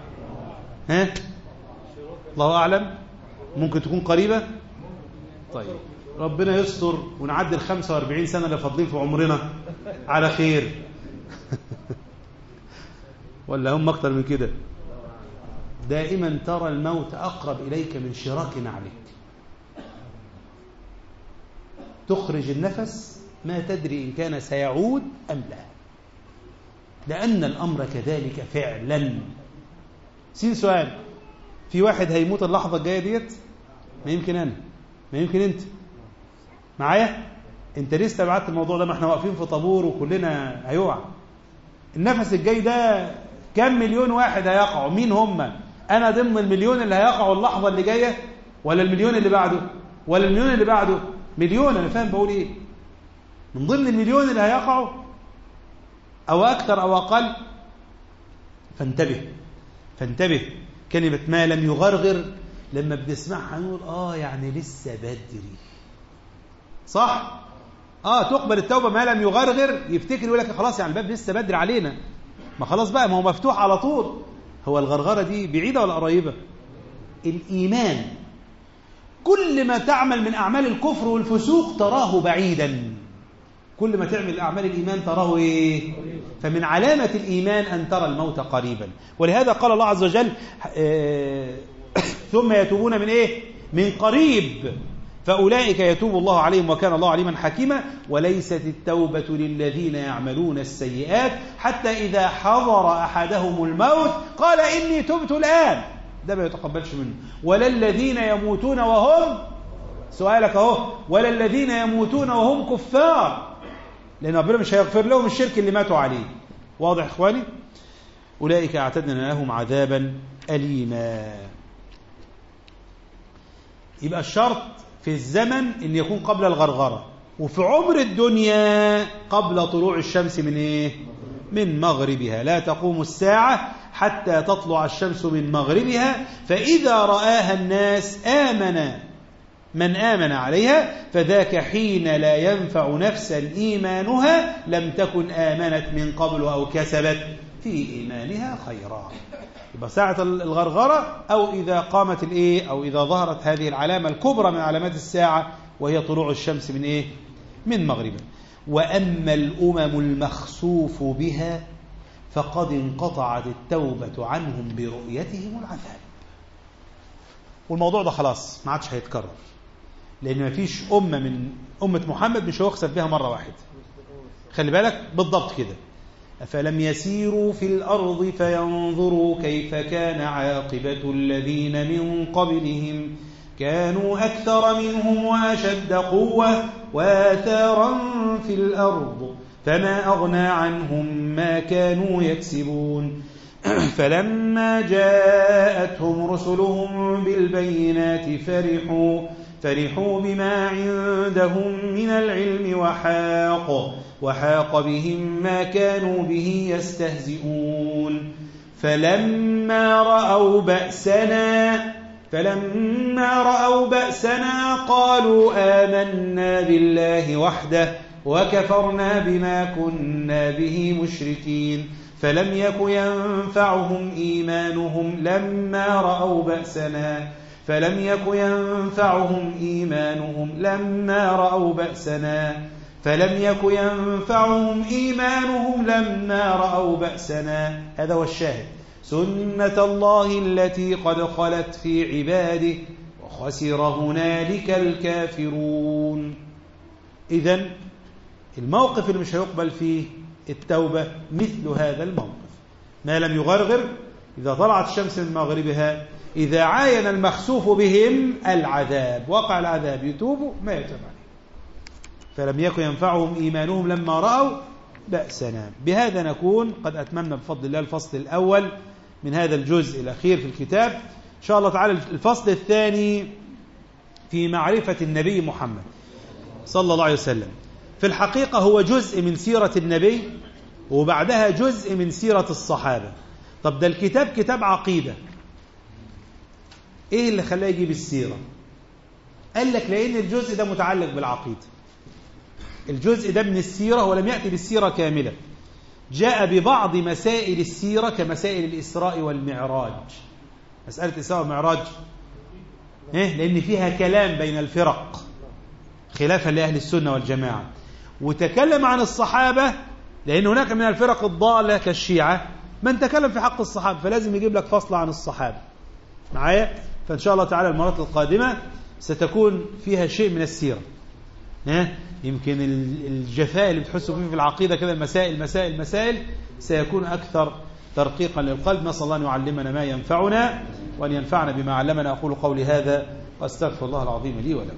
الله أعلم. ممكن تكون قريبة. طيب ربنا يستر ونعدي 45 سنة اللي فاضلين في عمرنا على خير. ولا هم أكتر من كده؟ دائما ترى الموت أقرب إليك من شراك نعلك. تخرج النفس ما تدري إن كان سيعود أم لا، لأن الأمر كذلك فعلا. سؤال: في واحد هيموت اللحظة الجاية ديت؟ ما يمكن أنا، ما يمكن أنت. معايا؟ أنت ليه استبعدت الموضوع ده؟ ما احنا واقفين في طابور وكلنا هيقع. النفس الجاي ده كم مليون واحد هيقعوا؟ مين هم؟ أنا ضمن المليون اللي هيقعوا اللحظة اللي جاية، ولا المليون اللي بعده، ولا المليون اللي بعده؟ مليون. أنا فاهم بقول إيه؟ من ضمن المليون اللي هيقعوا أو أكثر أو أقل. فانتبه. كلمة ما لم يغرغر لما بنسمعها نقول يعني لسه بدري، صح؟ تقبل التوبة ما لم يغرغر. يفتكر يقول لك خلاص يعني الباب لسه بدري علينا، ما خلاص بقى، ما هو مفتوح على طول. هو الغرغرة دي بعيدة ولا قريبة؟ الإيمان كل ما تعمل من أعمال الكفر والفسوق تراه بعيدا، كل ما تعمل أعمال الإيمان تراه إيه؟ فمن علامة الإيمان أن ترى الموت قريبا. ولهذا قال الله عز وجل ثم يتوبون من إيه؟ من قريب فأولئك يتوب الله عليهم وكان الله عليما حكيما. وليست التوبة للذين يعملون السيئات حتى إذا حضر أحدهم الموت قال إني تبت الآن، ده ما يتقبلش منه. ولا الذين يموتون وهم، سؤالك أهو، ولا الذين يموتون وهم كفار، لأن ربنا مش هيغفر لهم الشرك اللي ماتوا عليه. واضح إخواني؟ أولئك أعتدنا لهم عذابا أليما. يبقى الشرط في الزمن أن يكون قبل الغرغرة، وفي عمر الدنيا قبل طلوع الشمس من إيه؟ من مغربها. لا تقوم الساعة حتى تطلع الشمس من مغربها، فإذا رآها الناس آمن من آمن عليها، فذاك حين لا ينفع نفسا إيمانها لم تكن آمنت من قبل أو كسبت في إيمانها خيرا. يبقى ساعة الغرغرة، أو إذا قامت الإيه، أو إذا ظهرت هذه العلامة الكبرى من علامات الساعة وهي طلوع الشمس من إيه؟ من مغربها. وأما الأمم المخسوف بها فقد انقطعت التوبة عنهم برؤيتهم العذاب. والموضوع ده خلاص ما عادش هيتكرر، لأن ما فيش أمة من أمة محمد مش هيخسف بها مرة واحدة. خلي بالك بالضبط كده. أفلم يسيروا في الأرض فينظروا كيف كان عاقبة الذين من قبلهم كانوا أكثر منهم وأشد قوة وآثارا في الأرض فما أغنى عنهم ما كانوا يكسبون فلما جاءتهم رسلهم بالبينات فرحوا بما عندهم من العلم وحاق بهم ما كانوا به يستهزئون فلما رأوا بأسنا قالوا آمنا بالله وحده وكفرنا بما كنا به مشركين فلم يك ينفعهم إيمانهم لما رأوا بأسنا هذا هو الشاهد. سنة الله التي قد خلت في عباده وخسر هنالك الكافرون. إذن الموقف اللي مش هيقبل فيه التوبة مثل هذا الموقف، ما لم يغرغر، إذا طلعت الشمس من مغربها، إذا عاين المخسوف بهم العذاب، وقع العذاب، يتوبوا ما يتوب عليه. فلم يكن ينفعهم إيمانهم لما رأوا بأسنا. بهذا نكون قد أتممنا بفضل الله الفصل الأول من هذا الجزء الأخير في الكتاب. إن شاء الله تعالى الفصل الثاني في معرفة النبي محمد صلى الله عليه وسلم. في الحقيقة هو جزء من سيرة النبي وبعدها جزء من سيرة الصحابة. طب ده الكتاب كتاب عقيدة، إيه اللي خلاه يجيب السيرة؟ قال لك لأن الجزء ده متعلق بالعقيدة، الجزء ده من السيرة ولم يأتي بالسيرة كاملة، جاء ببعض مسائل السيرة كمسائل الإسراء والمعراج. مسألة الإسراء والمعراج لأن فيها كلام بين الفرق خلافا لأهل السنة والجماعة، وتكلم عن الصحابة لأن هناك من الفرق الضالة كالشيعة من تكلم في حق الصحابة، فلازم يجيب لك فصل عن الصحابة معايا. فإن شاء الله تعالى المرات القادمة ستكون فيها شيء من السيرة. يمكن الجفاء اللي بتحسوا فيه في العقيدة كده المسائل سيكون أكثر ترقيقا للقلب. نسأل الله أن يعلمنا ما ينفعنا وأن ينفعنا بما علمنا. أقول قولي هذا وأستغفر الله العظيم لي ولكم.